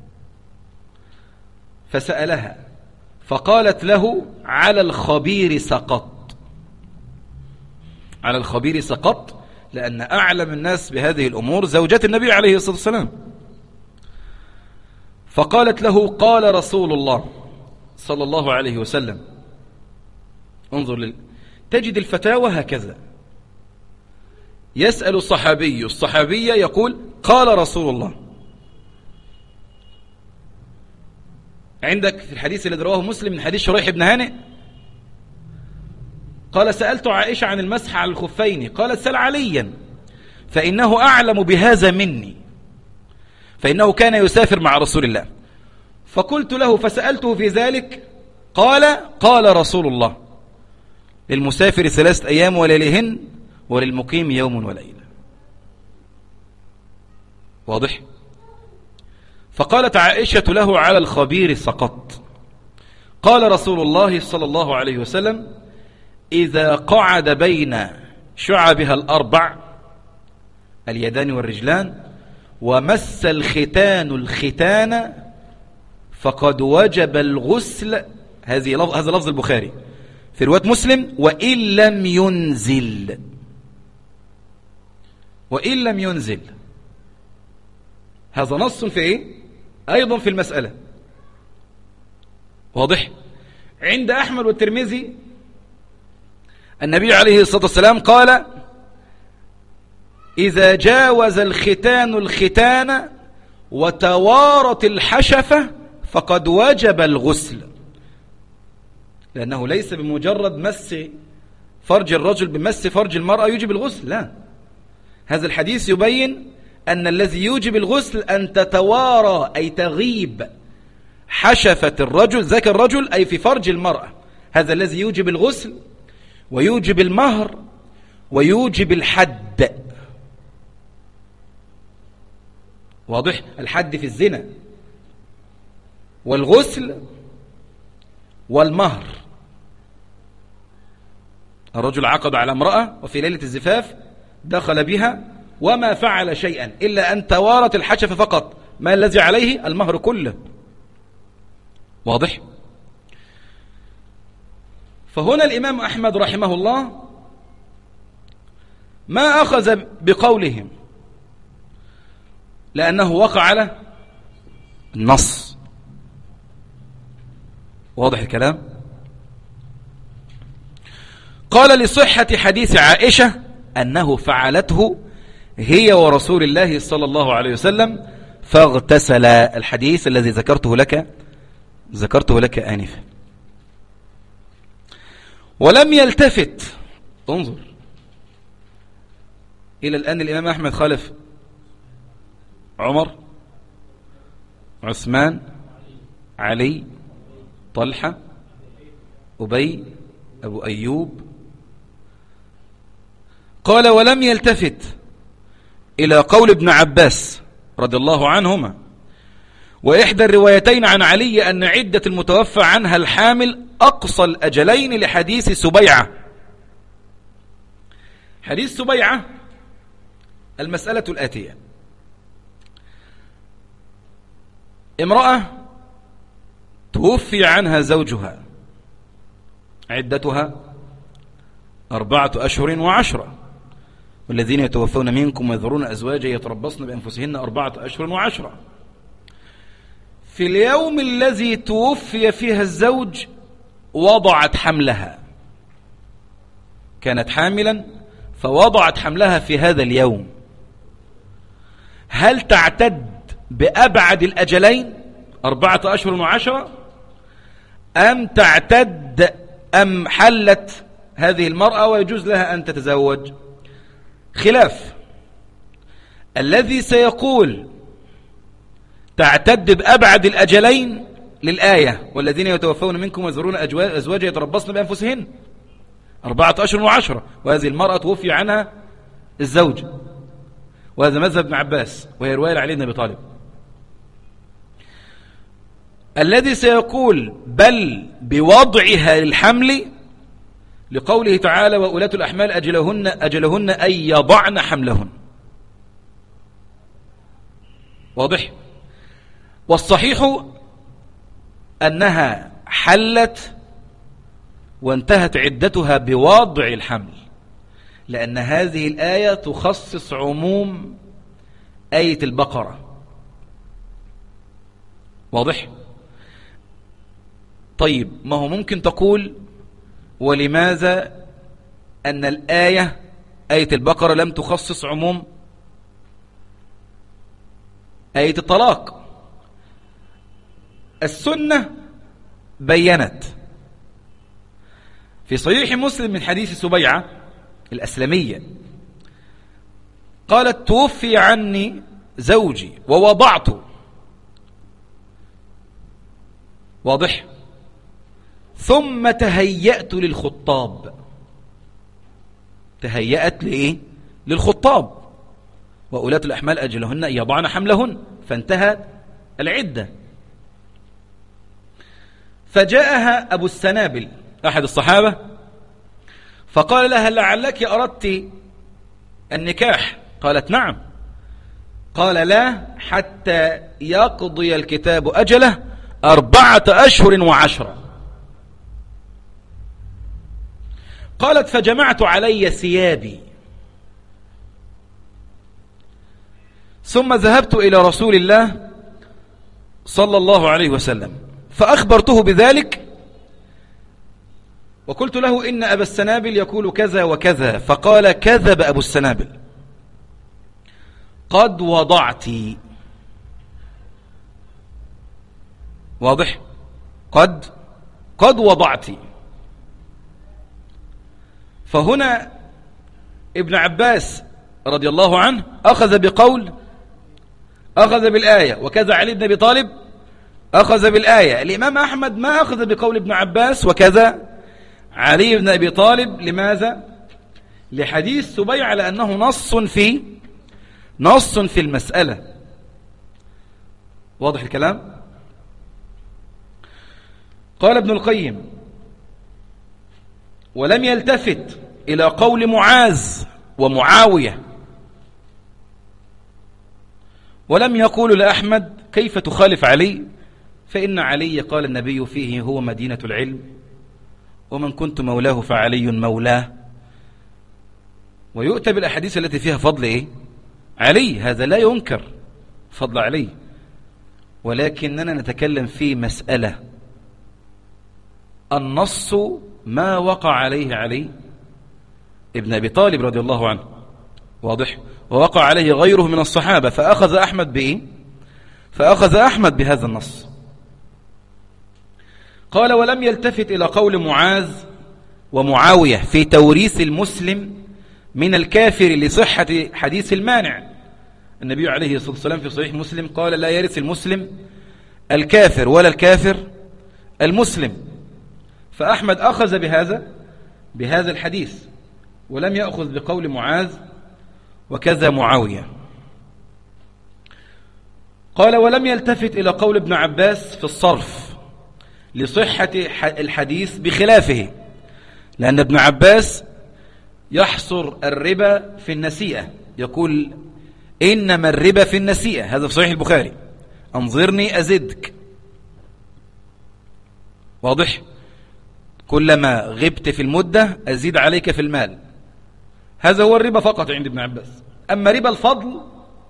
Speaker 2: فسألها فقالت له على الخبير سقط. على الخبير سقط، لأن أعلم الناس بهذه الأمور زوجات النبي عليه الصلاة والسلام. فقالت له قال رسول الله صلى الله عليه وسلم. انظر تجد الفتاوى هكذا، يسأل الصحابية يقول قال رسول الله. عندك في الحديث الذي رواه مسلم من حديث شريح بن هانئ قال سألت عائشة عن المسح على الخفين، قالت سل عليا فإنه أعلم بهذا مني، فإنه كان يسافر مع رسول الله. فقلت له فسألته في ذلك قال رسول الله للمسافر 3 أيام وليلهن وللمقيم يوم وليلة. واضح؟ فقالت عائشة له على الخبير سقط. قال رسول الله صلى الله عليه وسلم إذا قعد بين شعبها 4 اليدان والرجلان ومس الختان الختان فقد وجب الغسل. هذا لفظ البخاري. في رواية مسلم وإن لم ينزل. هذا نص في إيه؟ أيضا في المسألة. واضح؟ عند أحمد والترمذي النبي عليه الصلاة والسلام قال إذا جاوز الختان الختان وتوارت الحشفة فقد وجب الغسل، لأنه ليس بمجرد مس فرج الرجل بمس فرج المرأة يوجب الغسل، لا. هذا الحديث يبين أن الذي يوجب الغسل أن تتوارى أي تغيب حشفة الرجل ذكر الرجل أي في فرج المرأة. هذا الذي يوجب الغسل ويوجب المهر ويوجب الحد. واضح؟ الحد في الزنا والغسل والمهر. الرجل عقد على امرأة وفي ليلة الزفاف دخل بها وما فعل شيئا إلا أن توارت الحشفة فقط، ما الذي عليه؟ المهر كله. واضح؟ فهنا الإمام أحمد رحمه الله ما أخذ بقولهم لأنه وقع على النص. واضح الكلام؟ قال لصحة حديث عائشة أنه فعلته هي ورسول الله صلى الله عليه وسلم فاغتسل. الحديث الذي ذكرته لك آنفا. ولم يلتفت. انظر، إلى الآن الإمام أحمد خالف عمر، عثمان، علي، طلحة، أبي، أبو أيوب. قال ولم يلتفت إلى قول ابن عباس رضي الله عنهما، وإحدى الروايتين عن علي أن عدة المتوفى عنها الحامل أقصى الأجلين لحديث سبيعة. حديث سبيعة المسألة الآتية: امرأة توفي عنها زوجها، عدتها 4 أشهر و10، والذين يتوفون منكم ويذرون أزواجا يتربصن بأنفسهن 4 أشهر و10. في اليوم الذي توفي فيها الزوج وضعت حملها، كانت حاملا فوضعت حملها في هذا اليوم، هل تعتد بأبعد الأجلين 4 أشهر و10 أم تعتد أم حلت هذه المرأة ويجوز لها أن تتزوج؟ خلاف. الذي سيقول تعتد بأبعد الأجلين للآية والذين يتوفون منكم ويذرون أزواجا يتربصن بأنفسهن 4 أشهر و10، وهذه المرأة توفي عنها الزوج، وهذا مذهب ابن عباس وهي رواية علي بن أبي طالب. الذي سيقول بل بوضعها للحمل لقوله تعالى وأولاة الأحمال أجلهن أن يضعن حملهن. واضح؟ والصحيح أنها حلت وانتهت عدتها بوضع الحمل، لأن هذه الآية تخصص عموم آية البقرة. واضح؟ طيب، ما هو ممكن تقول ولماذا أن الآية آية البقرة لم تخصص عموم آية الطلاق؟ السنة بيّنت في صحيح مسلم من حديث سبيعة الأسلمية قالت توفي عني زوجي ووضعته. واضح؟ ثم تهيأت للخطاب. تهيأت لإيه؟ للخطاب. وأولاة الأحمال أجلهن يضعن حملهن، فانتهت العدة. فجاءها أبو السنابل أحد الصحابة فقال لها لعلك أردت النكاح؟ قالت نعم. قال لا حتى يقضي الكتاب أجله 4 أشهر و10. قالت فجمعت علي ثيابي ثم ذهبت إلى رسول الله صلى الله عليه وسلم فأخبرته بذلك وقلت له إن أبا السنابل يقول كذا وكذا. فقال كذب أبو السنابل، قد وضعت. واضح؟ قد وضعت. فهنا ابن عباس رضي الله عنه أخذ بالآية، وكذا علي بن أبي طالب أخذ بالآية. الإمام أحمد ما أخذ بقول ابن عباس وكذا علي بن أبي طالب. لماذا؟ لحديث سبيعة، لأنه نص في المسألة. واضح الكلام؟ قال ابن القيم ولم يلتفت إلى قول معاذ ومعاوية، ولم يقول لأحمد كيف تخالف علي، فإن علي قال النبي فيه هو مدينة العلم، ومن كنت مولاه فعلي مولاه. ويؤتى بالأحاديث التي فيها فضل إيه؟ علي، هذا لا ينكر فضل علي، ولكننا نتكلم في مسألة النص ما وقع عليه علي ابن أبي طالب رضي الله عنه. واضح؟ ووقع عليه غيره من الصحابة، فأخذ أحمد بإيه؟ فأخذ أحمد بهذا النص. قال ولم يلتفت إلى قول معاذ ومعاوية في توريث المسلم من الكافر لصحة حديث المانع. النبي عليه الصلاة والسلام في صحيح مسلم قال لا يرث المسلم الكافر ولا الكافر المسلم. فأحمد أخذ بهذا الحديث ولم يأخذ بقول معاذ وكذا معاوية. قال ولم يلتفت إلى قول ابن عباس في الصرف لصحة الحديث بخلافه، لأن ابن عباس يحصر الربا في النسيئة، يقول إنما الربا في النسيئة، هذا في صحيح البخاري، أنظرني أزدك. واضح؟ كلما غبت في المدة أزيد عليك في المال. هذا هو الربا فقط عند ابن عباس. أما ربا الفضل،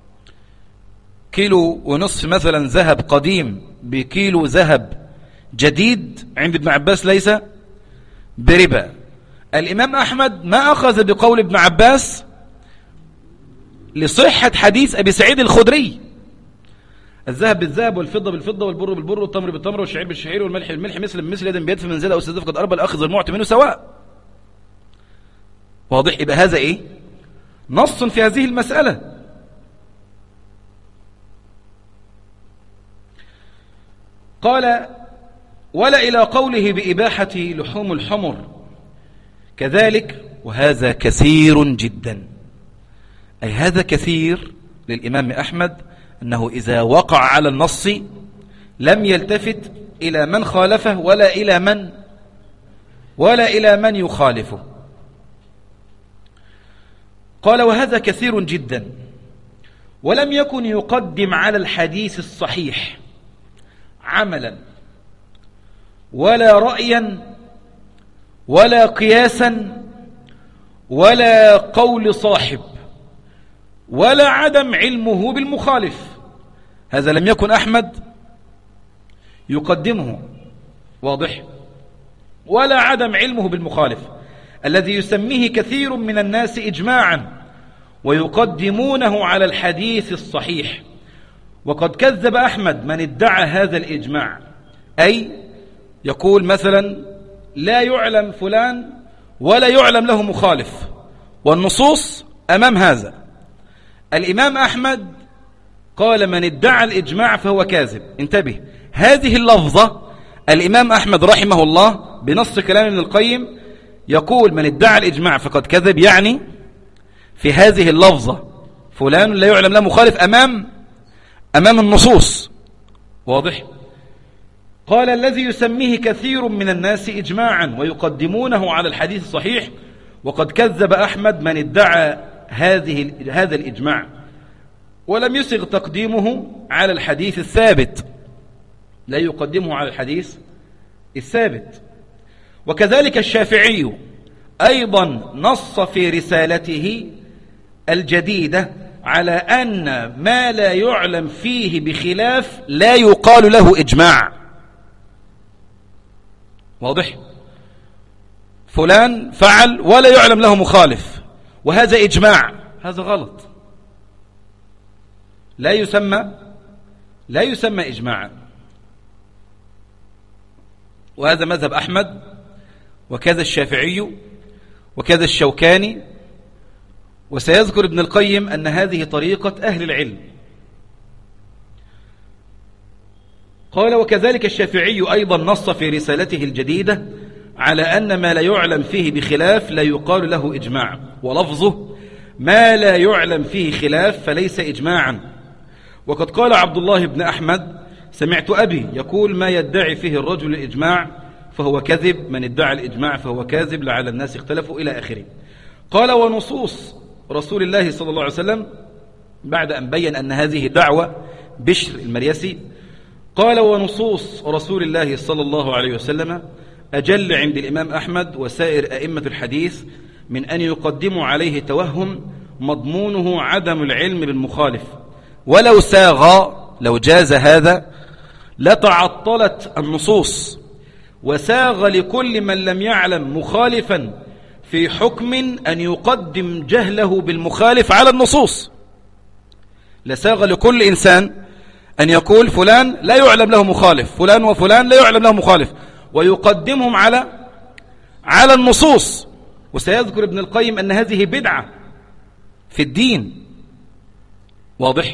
Speaker 2: كيلو ونصف مثلا ذهب قديم بكيلو ذهب جديد، عند ابن عباس ليس بربا. الإمام أحمد ما أخذ بقول ابن عباس لصحة حديث أبي سعيد الخدري: الذهب بالذهب والفضة بالفضة والبر بالبر والتمر بالتمر والشعير بالشعير والملح بالملح مثل بمثل يد بيد فمن زاد أو استزاد فقد أربى الأخذ والمعطي منه سواء. واضح؟ يبقى هذا إيه؟ نص في هذه المسألة. قال ولا إلى قوله بإباحة لحوم الحمر كذلك، وهذا كثير جدا، أي هذا كثير للإمام أحمد، أنه إذا وقع على النص لم يلتفت إلى من خالفه ولا إلى من يخالفه. قال وهذا كثير جدا، ولم يكن يقدم على الحديث الصحيح عملا ولا رأيا ولا قياسا ولا قول صاحب ولا عدم علمه بالمخالف. هذا لم يكن أحمد يقدمه. واضح؟ ولا عدم علمه بالمخالف الذي يسميه كثير من الناس إجماعا ويقدمونه على الحديث الصحيح. وقد كذب أحمد من ادعى هذا الإجماع، أي يقول مثلا لا يعلم فلان ولا يعلم له مخالف، والنصوص أمام هذا. الإمام أحمد قال من ادعى الإجماع فهو كاذب. انتبه، هذه اللفظة الإمام أحمد رحمه الله بنص كلام ابن القيم يقول من ادعى الإجماع فقد كذب، يعني في هذه اللفظة فلان لا يعلم له مخالف أمام النصوص. واضح؟ قال الذي يسميه كثير من الناس إجماعا ويقدمونه على الحديث الصحيح، وقد كذب أحمد من ادعى هذا الإجماع ولم يسغ تقديمه على الحديث الثابت، لا يقدمه على الحديث الثابت. وكذلك الشافعي أيضا نص في رسالته الجديدة على أن ما لا يعلم فيه بخلاف لا يقال له إجماع. واضح؟ فلان فعل ولا يعلم له مخالف وهذا إجماع، هذا غلط، لا يسمى إجماعا. وهذا مذهب أحمد وكذا الشافعي وكذا الشوكاني. وسيذكر ابن القيم أن هذه طريقة أهل العلم. قال وكذلك الشافعي أيضا نص في رسالته الجديدة على أن ما لا يعلم فيه بخلاف لا يقال له إجماع، ولفظه ما لا يعلم فيه خلاف فليس إجماعا. وقد قال عبد الله بن أحمد سمعت أبي يقول ما يدعي فيه الرجل الإجماع فهو كذب، من ادعى الإجماع فهو كاذب، لعل الناس اختلفوا إلى آخره. قال ونصوص رسول الله صلى الله عليه وسلم، بعد أن بين أن هذه دعوة بشر المريسي، قال ونصوص رسول الله صلى الله عليه وسلم أجل عند الإمام أحمد وسائر أئمة الحديث من أن يقدموا عليه توهم مضمونه عدم العلم بالمخالف، ولو ساغ لو جاز هذا لتعطلت النصوص وساغ لكل من لم يعلم مخالفا في حكم أن يقدم جهله بالمخالف على النصوص. لساغ لكل إنسان أن يقول فلان لا يعلم له مخالف، فلان وفلان لا يعلم له مخالف، ويقدمهم على النصوص. وسيذكر ابن القيم أن هذه بدعة في الدين. واضح؟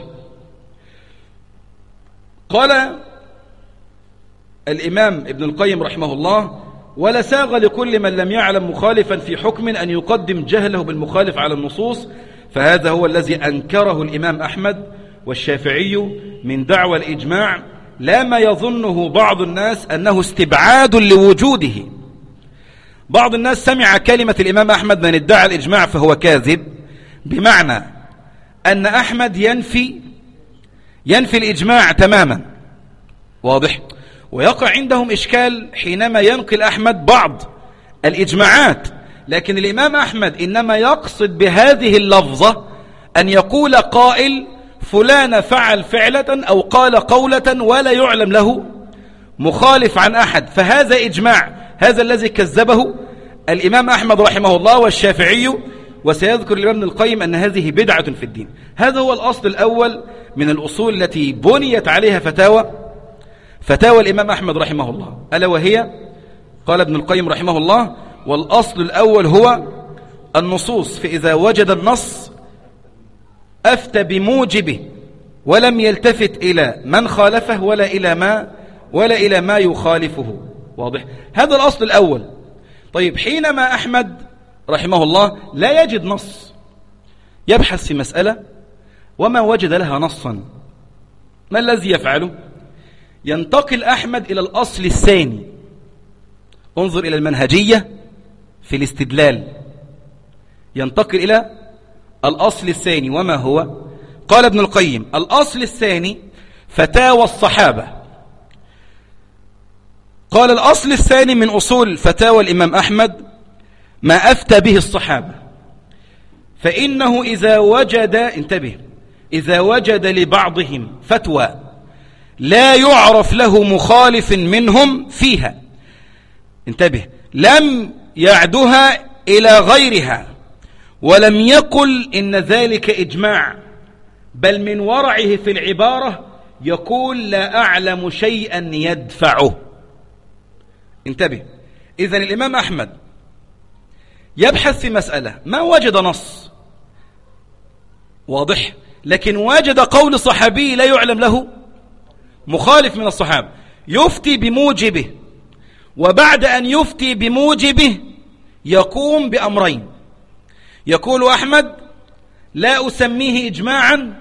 Speaker 2: قال الإمام ابن القيم رحمه الله: ولا ساغ لكل من لم يعلم مخالفا في حكم أن يقدم جهله بالمخالف على النصوص، فهذا هو الذي أنكره الإمام أحمد والشافعي من دعوى الإجماع، لا ما يظنه بعض الناس أنه استبعاد لوجوده. بعض الناس سمع كلمة الإمام أحمد: من ادعى الإجماع فهو كاذب، بمعنى أن أحمد ينفي الإجماع تماما. واضح؟ ويقع عندهم إشكال حينما ينقل أحمد بعض الإجماعات، لكن الإمام أحمد إنما يقصد بهذه اللفظة أن يقول قائل: فلان فعل فعلة أو قال قولة ولا يعلم له مخالف عن أحد، فهذا إجماع. هذا الذي كذبه الإمام أحمد رحمه الله والشافعي. وسيذكر الإمام ابن القيم أن هذه بدعة في الدين. هذا هو الأصل الأول من الأصول التي بنيت عليها فتاوى الإمام أحمد رحمه الله، ألا وهي: قال ابن القيم رحمه الله: والأصل الأول هو النصوص، فإذا وجد النص أفتى بموجبه ولم يلتفت إلى من خالفه ولا إلى ما يخالفه. واضح؟ هذا الأصل الأول. طيب، حينما أحمد رحمه الله لا يجد نص، يبحث في مسألة وما وجد لها نصا، ما الذي يفعله؟ ينتقل أحمد إلى الأصل الثاني. انظر إلى المنهجية في الاستدلال. ينتقل إلى الأصل الثاني، وما هو؟ قال ابن القيم: الأصل الثاني فتاوى الصحابة. قال: الأصل الثاني من أصول فتاوى الإمام أحمد ما أفتى به الصحابة، فإنه إذا وجد لبعضهم فتوى لا يعرف له مخالف منهم فيها، لم يعدها إلى غيرها ولم يقل إن ذلك إجماع، بل من ورعه في العبارة يقول: لا أعلم شيئا يدفعه. إذن الإمام أحمد يبحث في مسألة ما وجد نص واضح، لكن وجد قول صحابي لا يعلم له مخالف من الصحابة، يفتي بموجبه، وبعد أن يفتي بموجبه يقوم بأمرين. يقول أحمد: لا أسميه إجماعا.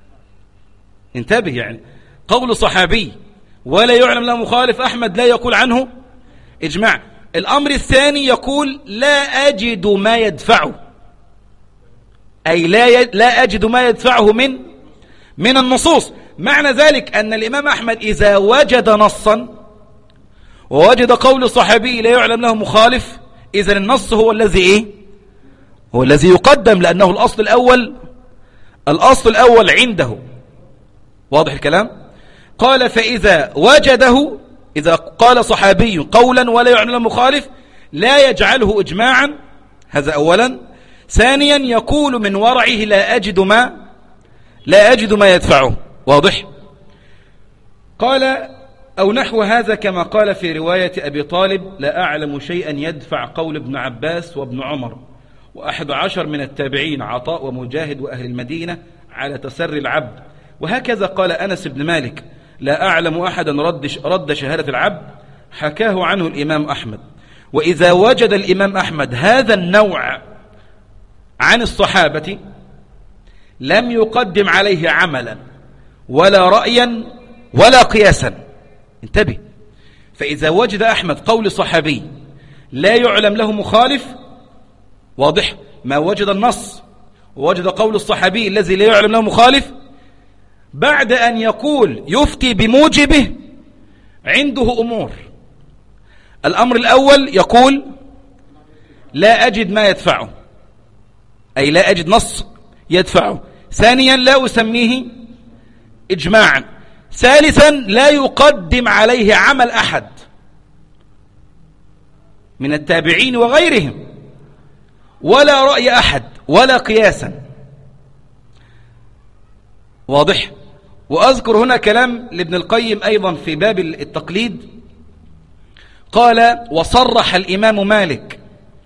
Speaker 2: يعني قول صحابي ولا يعلم له مخالف، أحمد لا يقول عنه إجماع. الأمر الثاني يقول: لا أجد ما يدفعه، أي لا أجد ما يدفعه من النصوص. معنى ذلك أن الإمام أحمد إذا وجد نصا ووجد قول صحابي لا يعلم له مخالف، إذن النص هو الذي يقدم، لأنه الأصل الأول عنده. واضح الكلام؟ قال: فإذا وجده، إذا قال صحابي قولا ولا يعلم له مخالف، لا يجعله إجماعا، هذا أولا. ثانيا يقول من ورعه: لا أجد ما يدفعه. واضح؟ قال: أو نحو هذا، كما قال في رواية أبي طالب: لا أعلم شيئا يدفع قول ابن عباس وابن عمر و11 من التابعين، عطاء ومجاهد وأهل المدينة، على تسري العبد. وهكذا قال أنس بن مالك: لا أعلم أحدا رد شهادة العبد، حكاه عنه الإمام أحمد. وإذا وجد الإمام أحمد هذا النوع عن الصحابة لم يقدم عليه عملا ولا رأيا ولا قياسا. فإذا وجد أحمد قول صحابي لا يعلم له مخالف، واضح، ما وجد النص ووجد قول الصحابي الذي لا يعلم له مخالف، بعد أن يقول يفتي بموجبه عنده أمور. الأمر الأول يقول: لا أجد ما يدفعه، أي لا أجد نص يدفعه. ثانيا: لا أسميه إجماعا. ثالثا: لا يقدم عليه عمل أحد من التابعين وغيرهم، ولا رأي أحد ولا قياسا. واضح؟ وأذكر هنا كلام لابن القيم أيضا في باب التقليد. قال: وصرح الإمام مالك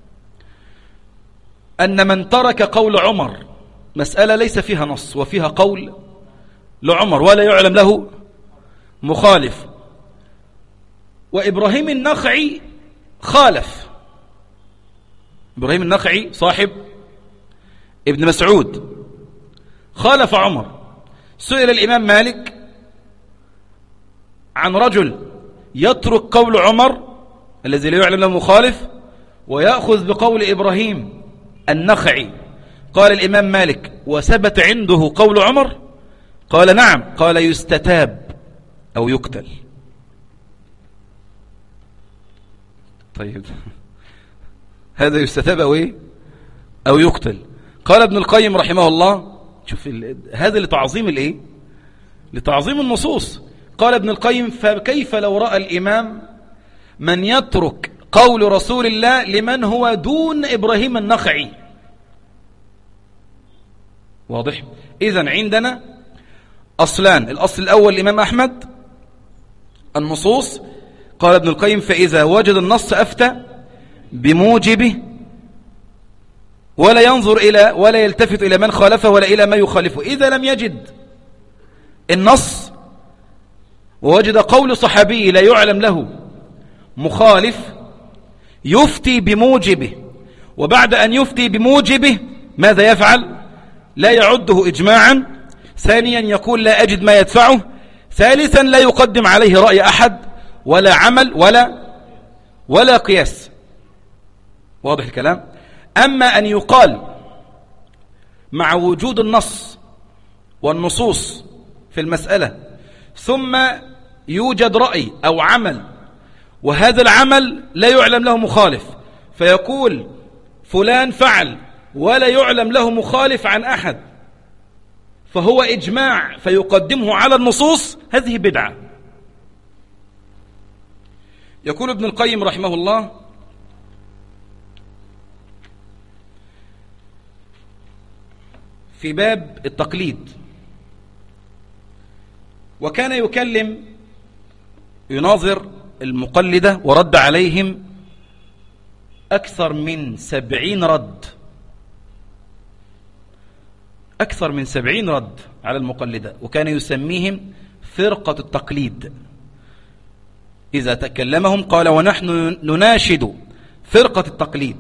Speaker 2: أن من ترك قول عمر، مسألة ليس فيها نص وفيها قول لعمر ولا يعلم له مخالف، وإبراهيم النخعي خالف. إبراهيم النخعي صاحب ابن مسعود خالف عمر. سئل الإمام مالك عن رجل يترك قول عمر الذي لا يعلم له مخالف ويأخذ بقول إبراهيم النخعي. قال الإمام مالك: وثبت عنده قول عمر؟ قال: نعم. قال: يستتاب أو يقتل. طيب هذا يستتاب أو إيه؟ أو يقتل. قال ابن القيم رحمه الله، شوف هذا لتعظيم الإيه؟ لتعظيم النصوص. قال ابن القيم: فكيف لو رأى الإمام من يترك قول رسول الله لمن هو دون إبراهيم النخعي؟ واضح؟ إذن عندنا أصلان. الأصل الأول الإمام أحمد النصوص. قال ابن القيم: فإذا وجد النص أفتى بموجبه ولا ينظر إلى ولا يلتفت إلى من خالفه ولا إلى ما يخالفه. إذا لم يجد النص ووجد قول صحابي لا يعلم له مخالف يفتي بموجبه، وبعد أن يفتي بموجبه ماذا يفعل؟ لا يعده إجماعا. ثانيا يقول: لا أجد ما يدفعه. ثالثا لا يقدم عليه رأي أحد ولا عمل ولا قياس. واضح الكلام؟ أما أن يقال مع وجود النص والنصوص في المسألة ثم يوجد رأي أو عمل وهذا العمل لا يعلم له مخالف، فيقول فلان فعل ولا يعلم له مخالف عن أحد فهو إجماع فيقدمه على النصوص، هذه بدعة. يقول ابن القيم رحمه الله: في باب التقليد: وكان يناظر المقلدة ورد عليهم أكثر من 70 رد، أكثر من 70 رد على المقلدة، وكان يسميهم فرقة التقليد. إذا تكلمهم قال: ونحن نناشد فرقة التقليد.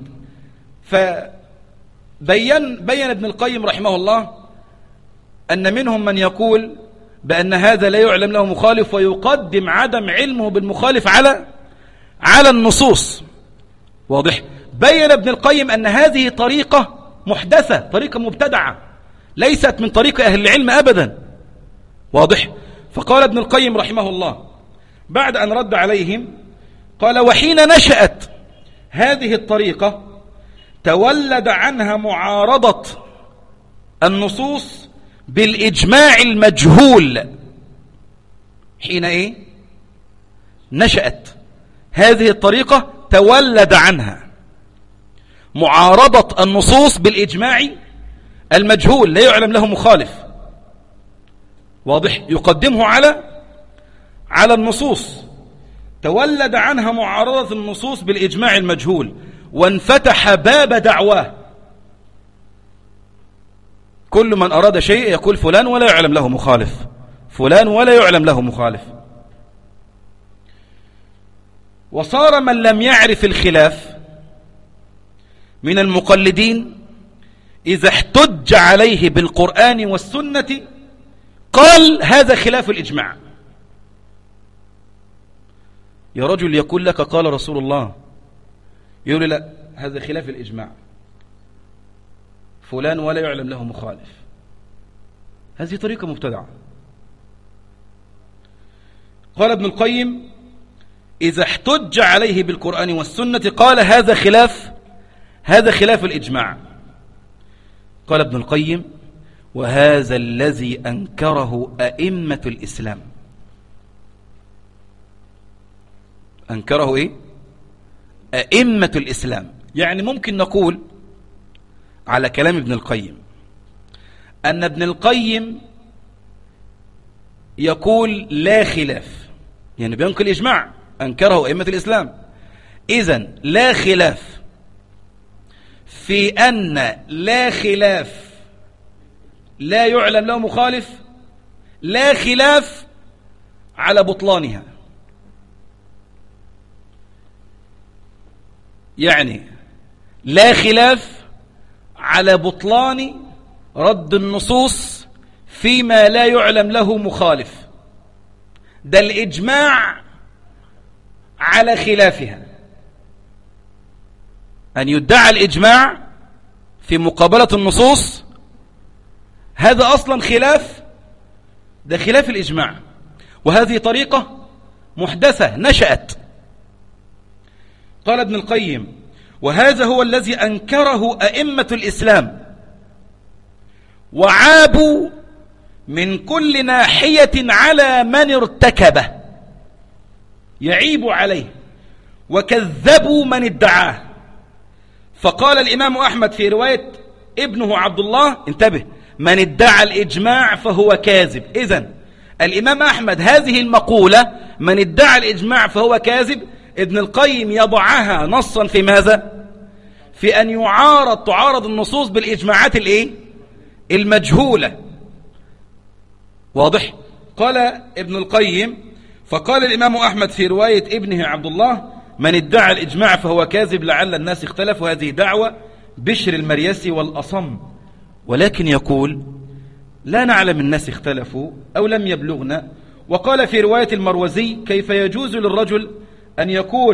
Speaker 2: بين ابن القيم رحمه الله أن منهم من يقول بأن هذا لا يعلم له مخالف ويقدم عدم علمه بالمخالف على النصوص. واضح؟ بين ابن القيم أن هذه طريقة محدثة، طريقة مبتدعة، ليست من طريق أهل العلم أبدا. واضح؟ فقال ابن القيم رحمه الله بعد أن رد عليهم قال: وحين نشأت هذه الطريقة تولد عنها معارضة النصوص بالإجماع المجهول. حين إيه؟ نشأت هذه الطريقة تولد عنها معارضة النصوص بالإجماع المجهول لا يعلم له مخالف. واضح؟ يقدمه على النصوص. تولد عنها معارضة النصوص بالإجماع المجهول وانفتح باب دعواه. كل من أراد شيء يقول فلان ولا يعلم له مخالف، فلان ولا يعلم له مخالف. وصار من لم يعرف الخلاف من المقلدين إذا احتج عليه بالقرآن والسنة قال: هذا خلاف الإجماع. يا رجل يقول لك قال رسول الله، يقول لا هذا خلاف الإجماع، فلان ولا يعلم له مخالف. هذه طريقة مبتدعة. قال ابن القيم: إذا احتج عليه بالقرآن والسنة قال: هذا خلاف الإجماع. قال ابن القيم: وهذا الذي أنكره أئمة الإسلام. أنكره إيه؟ أئمة الإسلام. يعني ممكن نقول على كلام ابن القيم أن ابن القيم يقول لا خلاف، يعني بينقل إجماع أنكره أئمة الإسلام، إذن لا خلاف في أن لا خلاف لا يعلم له مخالف، لا خلاف على بطلانها. يعني لا خلاف على بطلان رد النصوص فيما لا يعلم له مخالف، ده الإجماع على خلافها. أن يدعى الإجماع في مقابلة النصوص هذا أصلا خلاف، ده خلاف الإجماع، وهذه طريقة محدثة نشأت. قال ابن القيم: وهذا هو الذي أنكره أئمة الإسلام وعابوا من كل ناحية على من ارتكبه، يعيب عليه، وكذبوا من ادعاه. فقال الإمام أحمد في رواية ابنه عبد الله، انتبه، من ادعى الإجماع فهو كاذب. إذن الإمام أحمد هذه المقولة من ادعى الإجماع فهو كاذب، ابن القيم يضعها نصا في ماذا؟ في أن تعارض النصوص بالإجماعات المجهولة. واضح؟ قال ابن القيم: فقال الإمام أحمد في رواية ابنه عبد الله من ادعى الإجماع فهو كاذب لعل الناس اختلفوا. هذه دعوة بشر المريسي والأصم، ولكن يقول لا نعلم الناس اختلفوا أو لم يبلغنا. وقال في رواية المروزي: كيف يجوز للرجل أن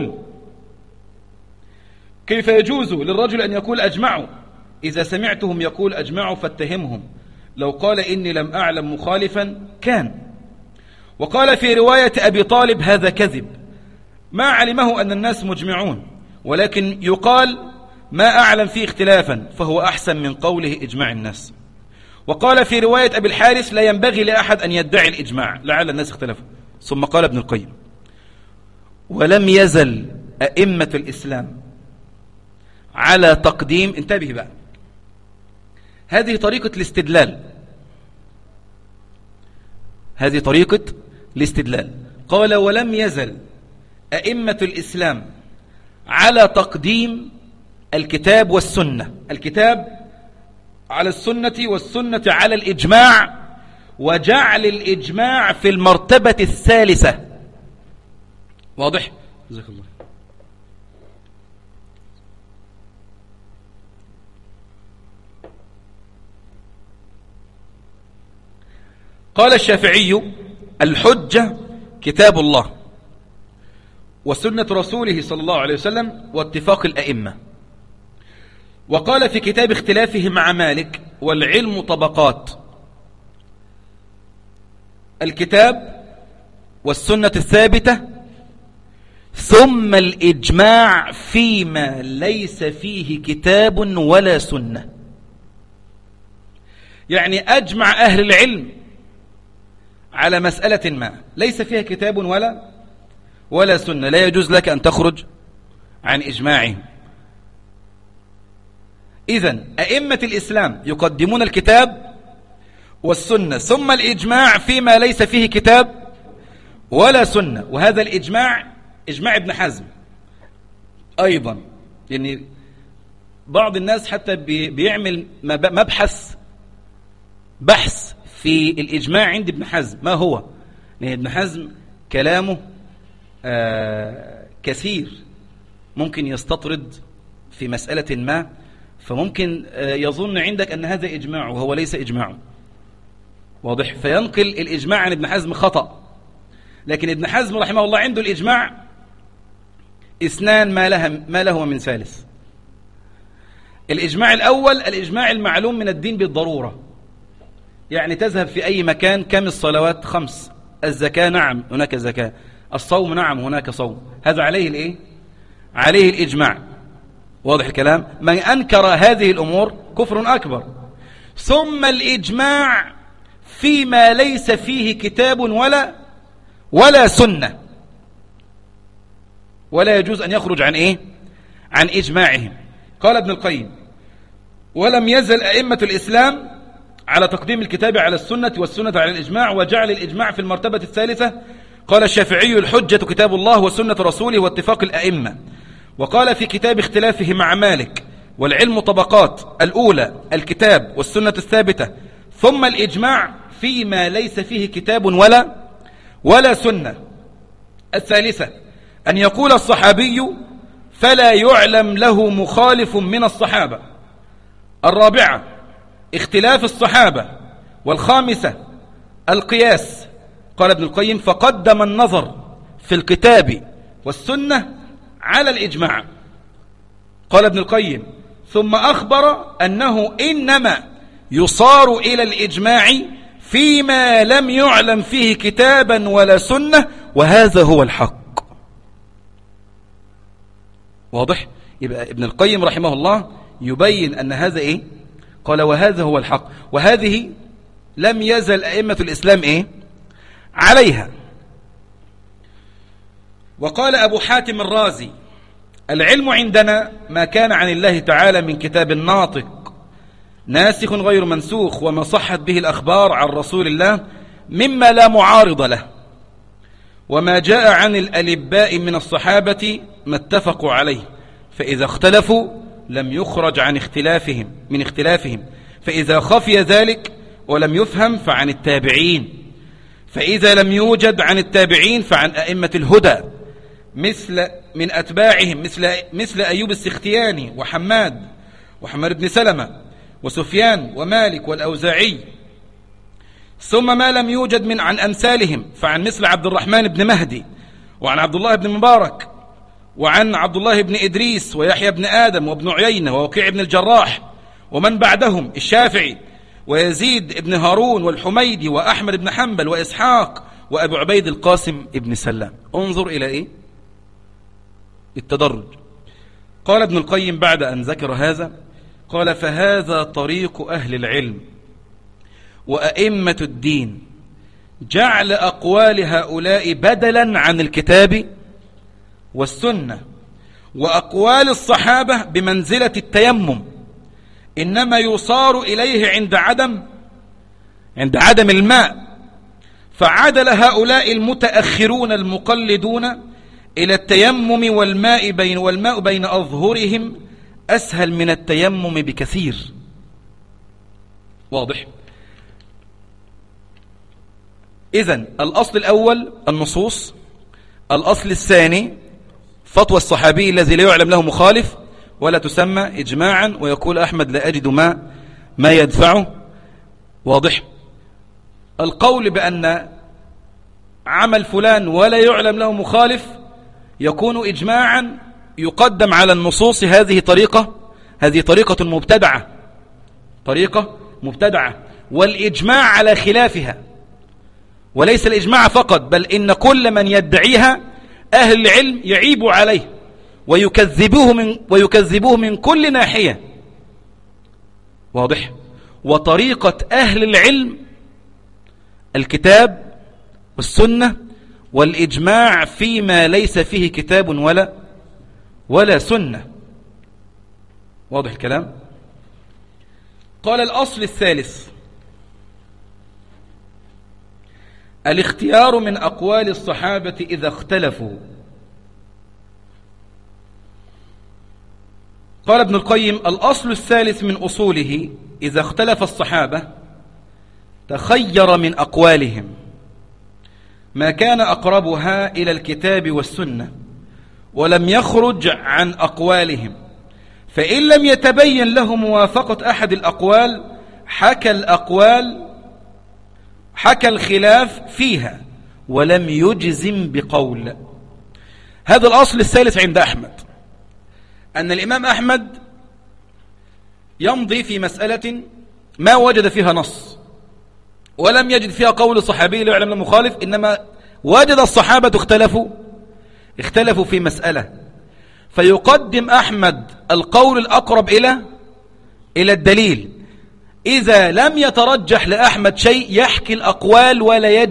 Speaker 2: يقول أجمعوا، إذا سمعتهم يقول أجمعوا فاتهمهم، لو قال إني لم أعلم مخالفا كان. وقال في رواية أبي طالب: هذا كذب، ما علمه أن الناس مجمعون، ولكن يقال ما أعلم فيه اختلافا، فهو أحسن من قوله إجماع الناس. وقال في رواية أبي الحارث: لا ينبغي لأحد أن يدعي الإجماع لعل الناس اختلفوا. ثم قال ابن القيم: ولم يزل أئمة الإسلام على تقديم، انتبه بقى، هذه طريقة الاستدلال، قال: ولم يزل أئمة الإسلام على تقديم الكتاب والسنة، الكتاب على السنة والسنة على الإجماع، وجعل الإجماع في المرتبة الثالثة. واضح؟ جزاك الله. قال الشافعي: الحجة كتاب الله وسنة رسوله صلى الله عليه وسلم واتفاق الأئمة. وقال في كتاب اختلافه مع مالك: والعلم طبقات، الكتاب والسنة الثابتة، ثم الإجماع فيما ليس فيه كتاب ولا سنة. يعني أجمع أهل العلم على مسألة ما ليس فيها كتاب ولا سنة، لا يجوز لك أن تخرج عن إجماعهم. إذن أئمة الإسلام يقدمون الكتاب والسنة ثم الإجماع فيما ليس فيه كتاب ولا سنة. وهذا الإجماع إجماع ابن حزم أيضا، يعني بعض الناس حتى بيعمل بحث في الإجماع عند ابن حزم ما هو، لأن ابن حزم كلامه كثير، ممكن يستطرد في مسألة ما، فممكن يظن عندك أن هذا إجماع وهو ليس إجماع. واضح؟ فينقل الإجماع عن ابن حزم خطأ. لكن ابن حزم رحمه الله عنده الإجماع اثنان ما له من ثالث. الإجماع الأول الإجماع المعلوم من الدين بالضرورة، يعني تذهب في أي مكان: كم الصلوات؟ 5، الزكاة نعم هناك زكاة، الصوم نعم هناك صوم، هذا عليه عليه الإجماع. واضح الكلام؟ من أنكر هذه الأمور كفر أكبر. ثم الإجماع فيما ليس فيه كتاب ولا سنة، ولا يجوز أن يخرج عن إجماعهم. قال ابن القيم: ولم يزل أئمة الإسلام على تقديم الكتاب على السنة والسنة على الإجماع، وجعل الإجماع في المرتبة الثالثة. قال الشافعي: الحجة كتاب الله وسنة رسوله واتفاق الأئمة. وقال في كتاب اختلافه مع مالك: والعلم طبقات، الأولى الكتاب والسنة الثابتة، ثم الإجماع فيما ليس فيه كتاب ولا سنة. الثالثة أن يقول الصحابي فلا يعلم له مخالف من الصحابة. الرابعة اختلاف الصحابة. والخامسة القياس. قال ابن القيم: فقدم النظر في الكتاب والسنة على الإجماع. قال ابن القيم: ثم أخبر أنه إنما يصار إلى الإجماع فيما لم يعلم فيه كتابا ولا سنة، وهذا هو الحق. واضح؟ يبقى ابن القيم رحمه الله يبين أن هذا إيه؟ قال وهذا هو الحق، وهذه لم يزل أئمة الإسلام إيه؟ عليها. وقال أبو حاتم الرازي: العلم عندنا ما كان عن الله تعالى من كتاب ناطق ناسخ غير منسوخ، وما صحت به الأخبار عن رسول الله مما لا معارض له، وما جاء عن الألباء من الصحابة ما اتفقوا عليه، فإذا اختلفوا لم يخرج عن من اختلافهم، فإذا خفي ذلك ولم يفهم فعن التابعين، فإذا لم يوجد عن التابعين فعن أئمة الهدى من أتباعهم مثل أيوب السختياني وحماد بن سلمة وسفيان ومالك والأوزاعي. ثم ما لم يوجد عن أمثالهم فعن مثل عبد الرحمن بن مهدي، وعن عبد الله بن مبارك، وعن عبد الله بن إدريس ويحيى بن آدم وابن عيينة ووكيع بن الجراح، ومن بعدهم الشافعي ويزيد بن هارون والحميدي وأحمد بن حنبل وإسحاق وأبو عبيد القاسم بن سلام. انظر إلى إيه؟ التدرج. قال ابن القيم بعد أن ذكر هذا، قال: فهذا طريق أهل العلم وأئمة الدين، جعل أقوال هؤلاء بدلا عن الكتاب والسنة، وأقوال الصحابة بمنزلة التيمم، إنما يصار إليه عند عدم الماء، فعدل هؤلاء المتأخرون المقلدون إلى التيمم والماء بين أظهرهم أسهل من التيمم بكثير. واضح؟ إذن الأصل الأول النصوص، الأصل الثاني فتوى الصحابي الذي لا يعلم له مخالف ولا تسمى إجماعا، ويقول أحمد: لا أجد ما يدفعه. واضح؟ القول بأن عمل فلان ولا يعلم له مخالف يكون إجماعا يقدم على النصوص. هذه طريقة مبتدعة، والإجماع على خلافها، وليس الإجماع فقط، بل إن كل من يدعيها أهل العلم يعيب عليه ويكذبوه من كل ناحية. واضح؟ وطريقة أهل العلم الكتاب والسنة والإجماع فيما ليس فيه كتاب ولا سنة. واضح الكلام؟ قال: الأصل الثالث الاختيار من أقوال الصحابة إذا اختلفوا. قال ابن القيم: الأصل الثالث من أصوله إذا اختلف الصحابة تخير من أقوالهم ما كان أقربها إلى الكتاب والسنة، ولم يخرج عن أقوالهم، فإن لم يتبين له موافقة أحد الأقوال حكى الخلاف فيها ولم يجزم بقول. هذا الأصل الثالث عند أحمد، أن الإمام أحمد يمضي في مسألة ما وجد فيها نص ولم يجد فيها قول صحابي لا يعلم المخالف، إنما وجد الصحابة اختلفوا في مسألة، فيقدم أحمد القول الأقرب إلى الدليل. إذا لم يترجح لأحمد شيء يحكي الأقوال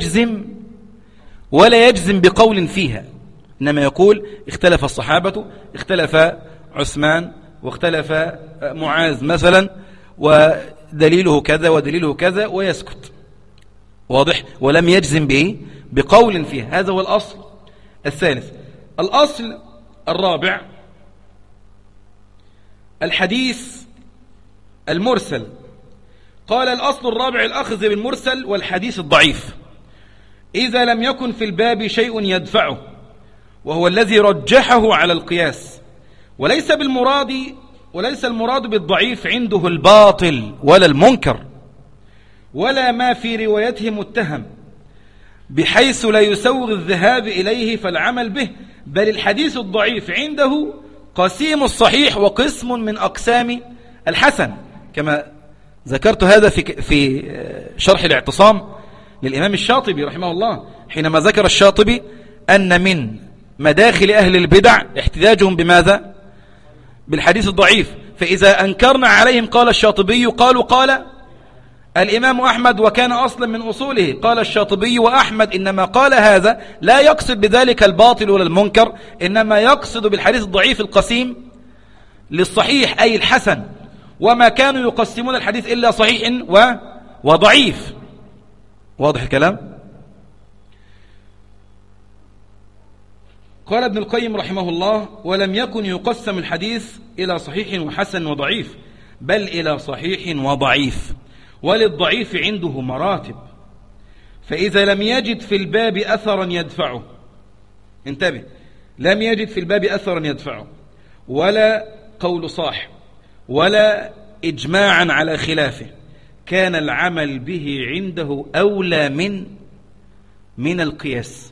Speaker 2: ولا يجزم بقول فيها، إنما يقول: اختلف الصحابة، اختلف عثمان، واختلف معاذ مثلا، ودليله كذا ودليله كذا، ويسكت. واضح؟ ولم يجزم بقول فيها. هذا هو الأصل الثالث. الأصل الرابع الحديث المرسل. قال الأصل الرابع الأخذ بالمرسل والحديث الضعيف إذا لم يكن في الباب شيء يدفعه، وهو الذي رجحه على القياس. وليس المراد بالضعيف عنده الباطل ولا المنكر ولا ما في روايته متهم، بحيث لا يسوغ الذهاب إليه فالعمل به، بل الحديث الضعيف عنده قسيم الصحيح وقسم من أقسام الحسن، كما ذكرت هذا في شرح الاعتصام للإمام الشاطبي رحمه الله، حينما ذكر الشاطبي أن من مداخل أهل البدع احتجاجهم بماذا؟ بالحديث الضعيف. فإذا أنكرنا عليهم قال الشاطبي قال الإمام أحمد وكان أصلا من أصوله، قال الشاطبي وأحمد إنما قال هذا لا يقصد بذلك الباطل ولا المنكر، إنما يقصد بالحديث الضعيف القسيم للصحيح أي الحسن، وما كانوا يقسمون الحديث إلا صحيح وضعيف. واضح الكلام؟ قال ابن القيم رحمه الله: ولم يكن يقسم الحديث إلى صحيح وحسن وضعيف، بل إلى صحيح وضعيف، وللضعيف عنده مراتب. فإذا لم يجد في الباب أثرا يدفعه، انتبه، لم يجد في الباب أثرا يدفعه ولا قول صاحب ولا إجماعا على خلافه، كان العمل به عنده أولى من القياس.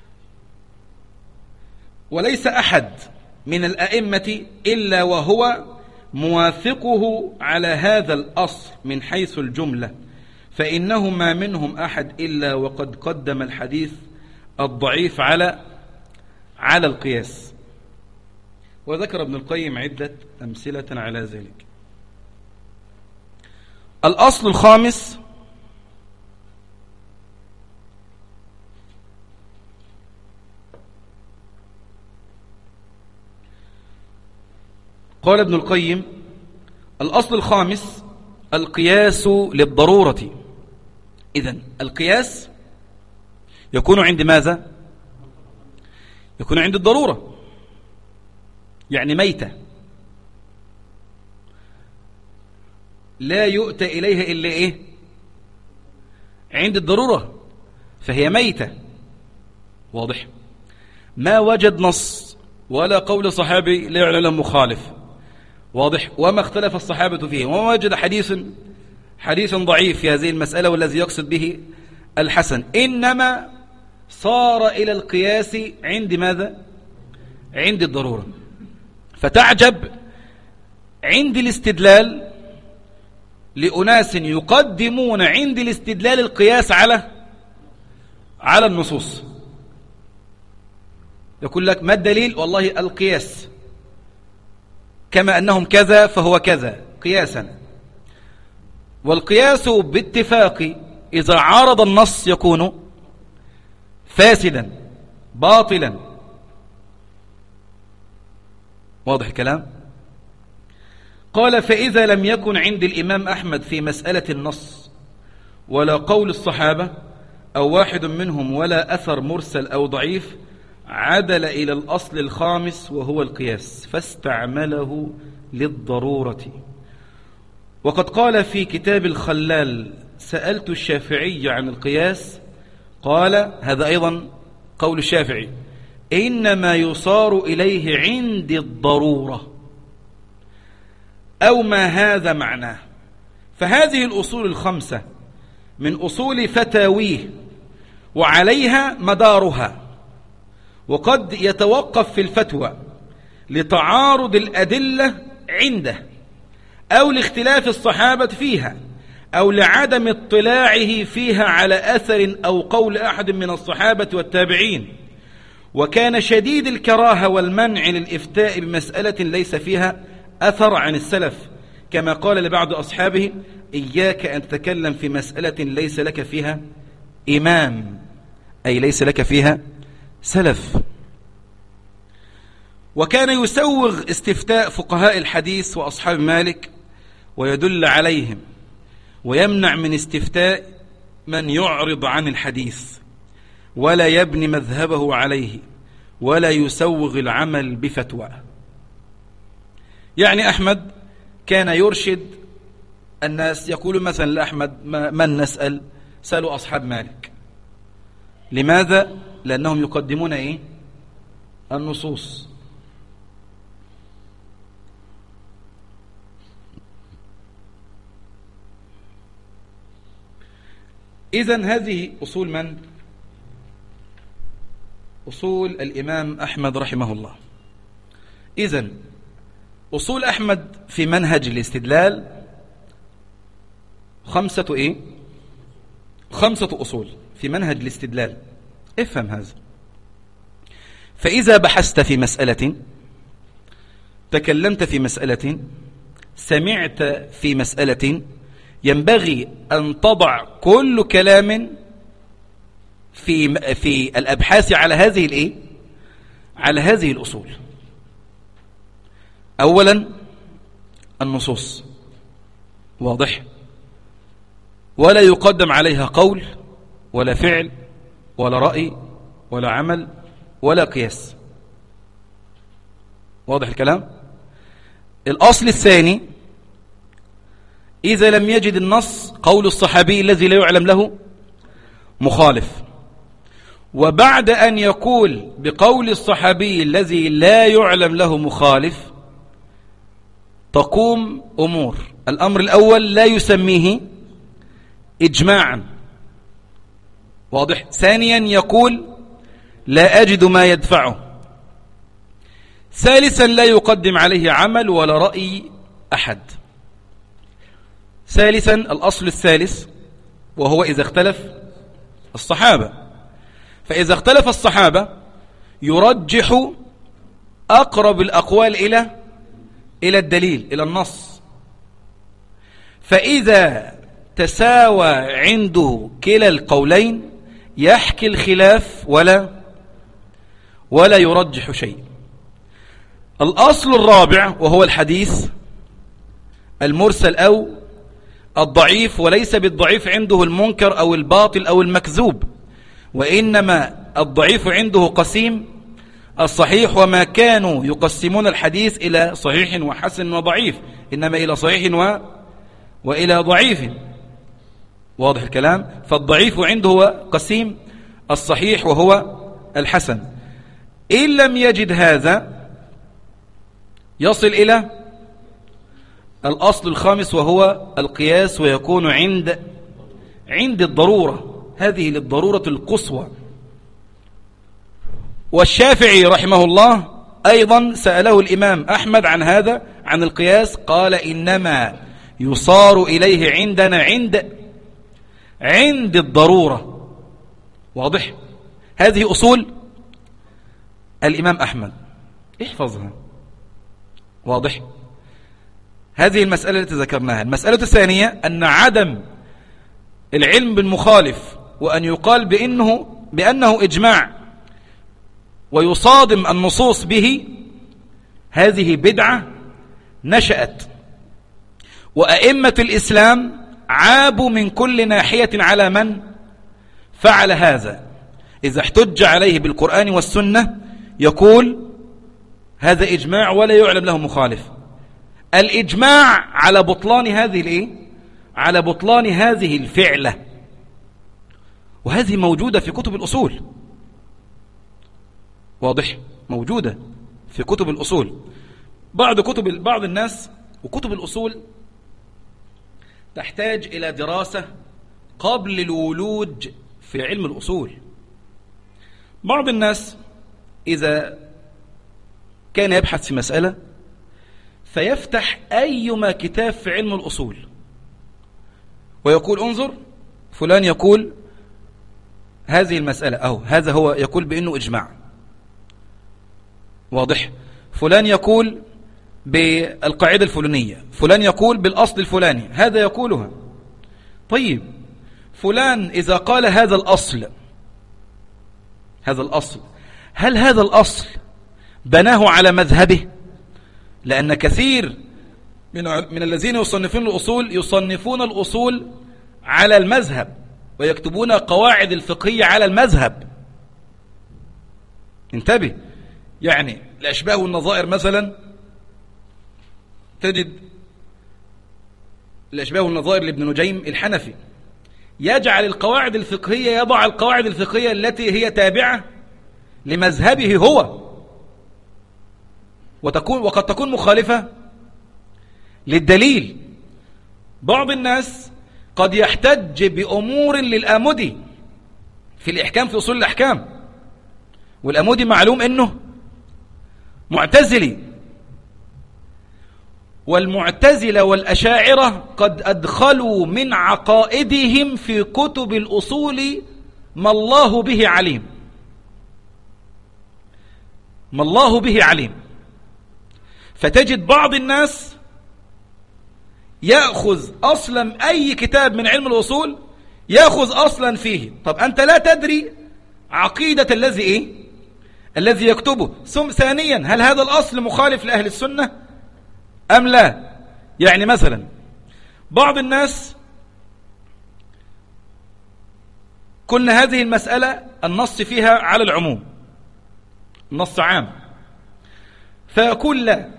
Speaker 2: وليس أحد من الأئمة إلا وهو موافقه على هذا الأصل من حيث الجملة، فإنه ما منهم أحد إلا وقد قدم الحديث الضعيف على القياس. وذكر ابن القيم عدة أمثلة على ذلك. الأصل الخامس: قال ابن القيم: الأصل الخامس القياس للضرورة. إذن القياس يكون عند ماذا؟ يكون عند الضرورة، يعني ميتة لا يؤتى إليها إلا إيه؟ عند الضرورة، فهي ميتة. واضح؟ ما وجد نص ولا قول صحابي لا يعلم مخالف. واضح؟ وما اختلف الصحابة فيه، وما وجد حديث ضعيف في هذه المسألة والذي يقصد به الحسن، إنما صار إلى القياس عند ماذا؟ عند الضرورة. فتعجب عند الاستدلال لأناس يقدمون عند الاستدلال القياس على النصوص. يقول لك: ما الدليل؟ والله القياس، كما أنهم كذا فهو كذا قياسا. والقياس باتفاق إذا عارض النص يكون فاسدا باطلا. واضح الكلام؟ قال: فإذا لم يكن عند الإمام أحمد في مسألة النص ولا قول الصحابة أو واحد منهم ولا أثر مرسل أو ضعيف، عدل إلى الأصل الخامس وهو القياس، فاستعمله للضرورة. وقد قال في كتاب الخلال: سألت الشافعي عن القياس، قال، هذا أيضا قول الشافعي: إنما يصار إليه عند الضرورة، أو ما هذا معناه. فهذه الأصول الخمسة من أصول فتاويه وعليها مدارها، وقد يتوقف في الفتوى لتعارض الأدلة عنده، أو لاختلاف الصحابة فيها، أو لعدم اطلاعه فيها على أثر أو قول أحد من الصحابة والتابعين. وكان شديد الكراهة والمنع للإفتاء بمسألة ليس فيها أثر عن السلف، كما قال لبعض أصحابه: إياك أن تتكلم في مسألة ليس لك فيها إمام، أي ليس لك فيها سلف. وكان يسوغ استفتاء فقهاء الحديث وأصحاب مالك ويدل عليهم، ويمنع من استفتاء من يعرض عن الحديث ولا يبني مذهبه عليه، ولا يسوغ العمل بفتوى. يعني أحمد كان يرشد الناس، يقول مثلا لأحمد من نسأل؟ سألوا أصحاب مالك. لماذا؟ لأنهم يقدمون إيه؟ النصوص. إذن هذه أصول من؟ أصول الإمام أحمد رحمه الله. إذن أصول أحمد في منهج الاستدلال خمسة أصول في منهج الاستدلال. افهم هذا. فإذا بحثت في مسألة، تكلمت في مسألة، سمعت في مسألة، ينبغي أن تضع كل كلام في الأبحاث على هذه الأصول. أولا النصوص، واضح، ولا يقدم عليها قول ولا فعل ولا رأي ولا عمل ولا قياس. واضح الكلام؟ الأصل الثاني: إذا لم يجد النص قول الصحابي الذي لا يعلم له مخالف، وبعد أن يقول بقول الصحابي الذي لا يعلم له مخالف تقوم أمور. الأمر الأول لا يسميه إجماعا، واضح. ثانيا يقول لا أجد ما يدفعه. ثالثا لا يقدم عليه عمل ولا رأي أحد. ثالثا الأصل الثالث، وهو إذا اختلف الصحابة. فإذا اختلف الصحابة يرجح أقرب الأقوال إلى الدليل، إلى النص. فإذا تساوى عنده كلا القولين يحكي الخلاف ولا يرجح شيء. الأصل الرابع وهو الحديث المرسل أو الضعيف، وليس بالضعيف عنده المنكر أو الباطل أو المكذوب، وإنما الضعيف عنده قسيم الصحيح. وما كانوا يقسمون الحديث إلى صحيح وحسن وضعيف، إنما إلى صحيح وإلى ضعيف. واضح الكلام؟ فالضعيف عنده هو قسيم الصحيح وهو الحسن. إن لم يجد هذا يصل إلى الأصل الخامس وهو القياس، ويكون عند الضرورة. هذه للضرورة القصوى. والشافعي رحمه الله أيضا سأله الإمام أحمد عن هذا، عن القياس، قال إنما يصار إليه عندنا عند الضرورة. واضح؟ هذه أصول الإمام أحمد، احفظها. واضح؟ هذه المسألة التي ذكرناها. المسألة الثانية أن عدم العلم بالمخالف وأن يقال بأنه إجماع ويصادم النصوص به، هذه بدعة نشأت، وأئمة الإسلام عابوا من كل ناحية على من فعل هذا. إذا احتج عليه بالقرآن والسنة يقول هذا إجماع ولا يعلم له مخالف. الإجماع على بطلان هذه الفعلة، وهذه موجودة في كتب الأصول. واضح؟ موجودة في كتب الأصول. بعض الناس، وكتب الأصول تحتاج إلى دراسة قبل الولوج في علم الأصول. بعض الناس إذا كان يبحث في مسألة فيفتح أيما كتاب في علم الأصول ويقول انظر فلان يقول هذه المسألة، أو هذا هو يقول بأنه إجماع. واضح؟ فلان يقول بالقاعدة الفلانية، فلان يقول بالأصل الفلاني، هذا يقولها. طيب فلان إذا قال هذا الأصل، هل هذا الأصل بناه على مذهبه؟ لأن كثير من الذين يصنفون الأصول على المذهب، ويكتبون قواعد الفقهية على المذهب. انتبه، يعني الأشباه والنظائر مثلا تجد الأشباه والنظائر لابن نجيم الحنفي يجعل القواعد الفقهية، يضع القواعد الفقهية التي هي تابعة لمذهبه هو، وقد تكون مخالفة للدليل. بعض الناس قد يحتج بأمور للآمدي في الإحكام في أصول الأحكام، والآمدي معلوم أنه معتزلي، والمعتزلة والأشاعرة قد أدخلوا من عقائدهم في كتب الأصول ما الله به عليم، ما الله به عليم. فتجد بعض الناس يأخذ أصلا أي كتاب من علم الأصول يأخذ أصلا فيه. طب أنت لا تدري عقيدة الذي يكتبه. ثانيا، هل هذا الأصل مخالف لأهل السنة أم لا؟ يعني مثلا بعض الناس قلنا هذه المسألة النص فيها على العموم، النص عام، فيقول لا،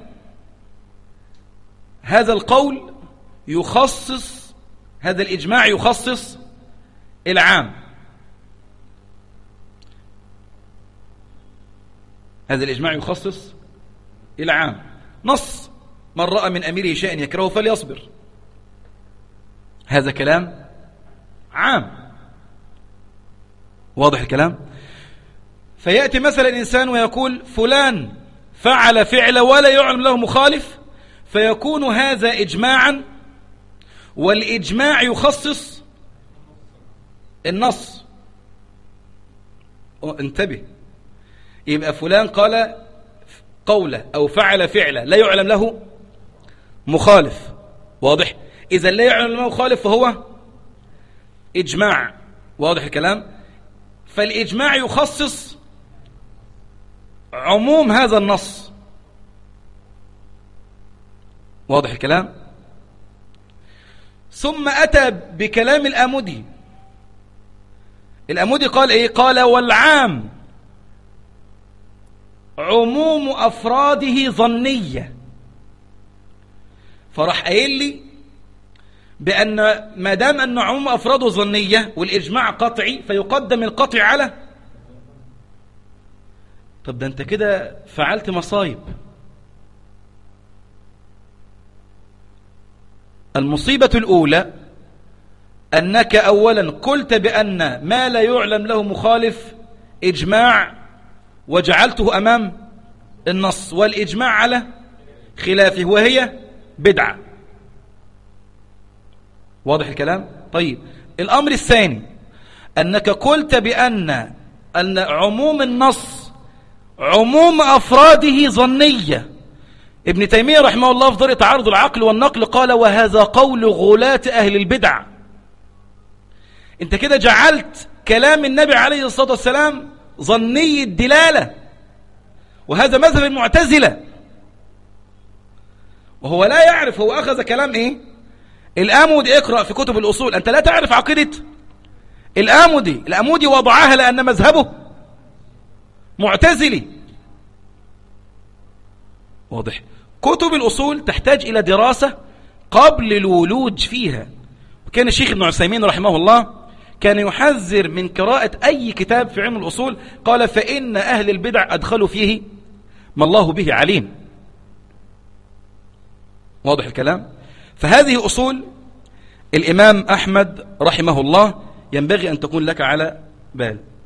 Speaker 2: هذا القول يخصص، هذا الإجماع يخصص العام، هذا الإجماع يخصص العام. نص: من رأى من أميره شيئا يكرهه فليصبر. هذا كلام عام، واضح الكلام؟ فيأتي مثلا إنسان ويقول فلان فعل فعل ولا يعلم له مخالف، فيكون هذا إجماعا، والإجماع يخصص النص. انتبه، يبقى فلان قال قولة أو فعل فعلة لا يعلم له مخالف، واضح؟ إذا لا يعلم له مخالف فهو إجماع، واضح الكلام؟ فالإجماع يخصص عموم هذا النص، واضح الكلام؟ ثم أتى بكلام الآمدي. الآمدي قال إيه؟ قال والعام عموم أفراده ظنية. فراح قايل لي بأن ما دام أن عموم أفراده ظنية والإجماع قطعي فيقدم القطع على. طب ده أنت كده فعلت مصايب. المصيبة الأولى أنك أولا قلت بأن ما لا يعلم له مخالف إجماع وجعلته أمام النص، والإجماع على خلافه وهي بدعة، واضح الكلام؟ طيب، الأمر الثاني أنك قلت بأن عموم النص عموم أفراده ظنية. ابن تيمية رحمه الله في دار تعارض العقل والنقل قال وهذا قول غلاة أهل البدع. انت كده جعلت كلام النبي عليه الصلاة والسلام ظني الدلالة، وهذا مذهب المعتزلة، وهو لا يعرف، هو أخذ كلام إيه؟ الآمدي. اقرأ في كتب الأصول، أنت لا تعرف عقيدة الآمدي وضعها لأن مذهبه معتزلي، واضح؟ كتب الأصول تحتاج إلى دراسة قبل الولوج فيها. وكان الشيخ ابن عثيمين رحمه الله كان يحذر من قراءة أي كتاب في علم الأصول، قال فإن أهل البدع أدخلوا فيه ما الله به عليم، واضح الكلام؟ فهذه أصول الإمام أحمد رحمه الله ينبغي أن تكون لك على بال.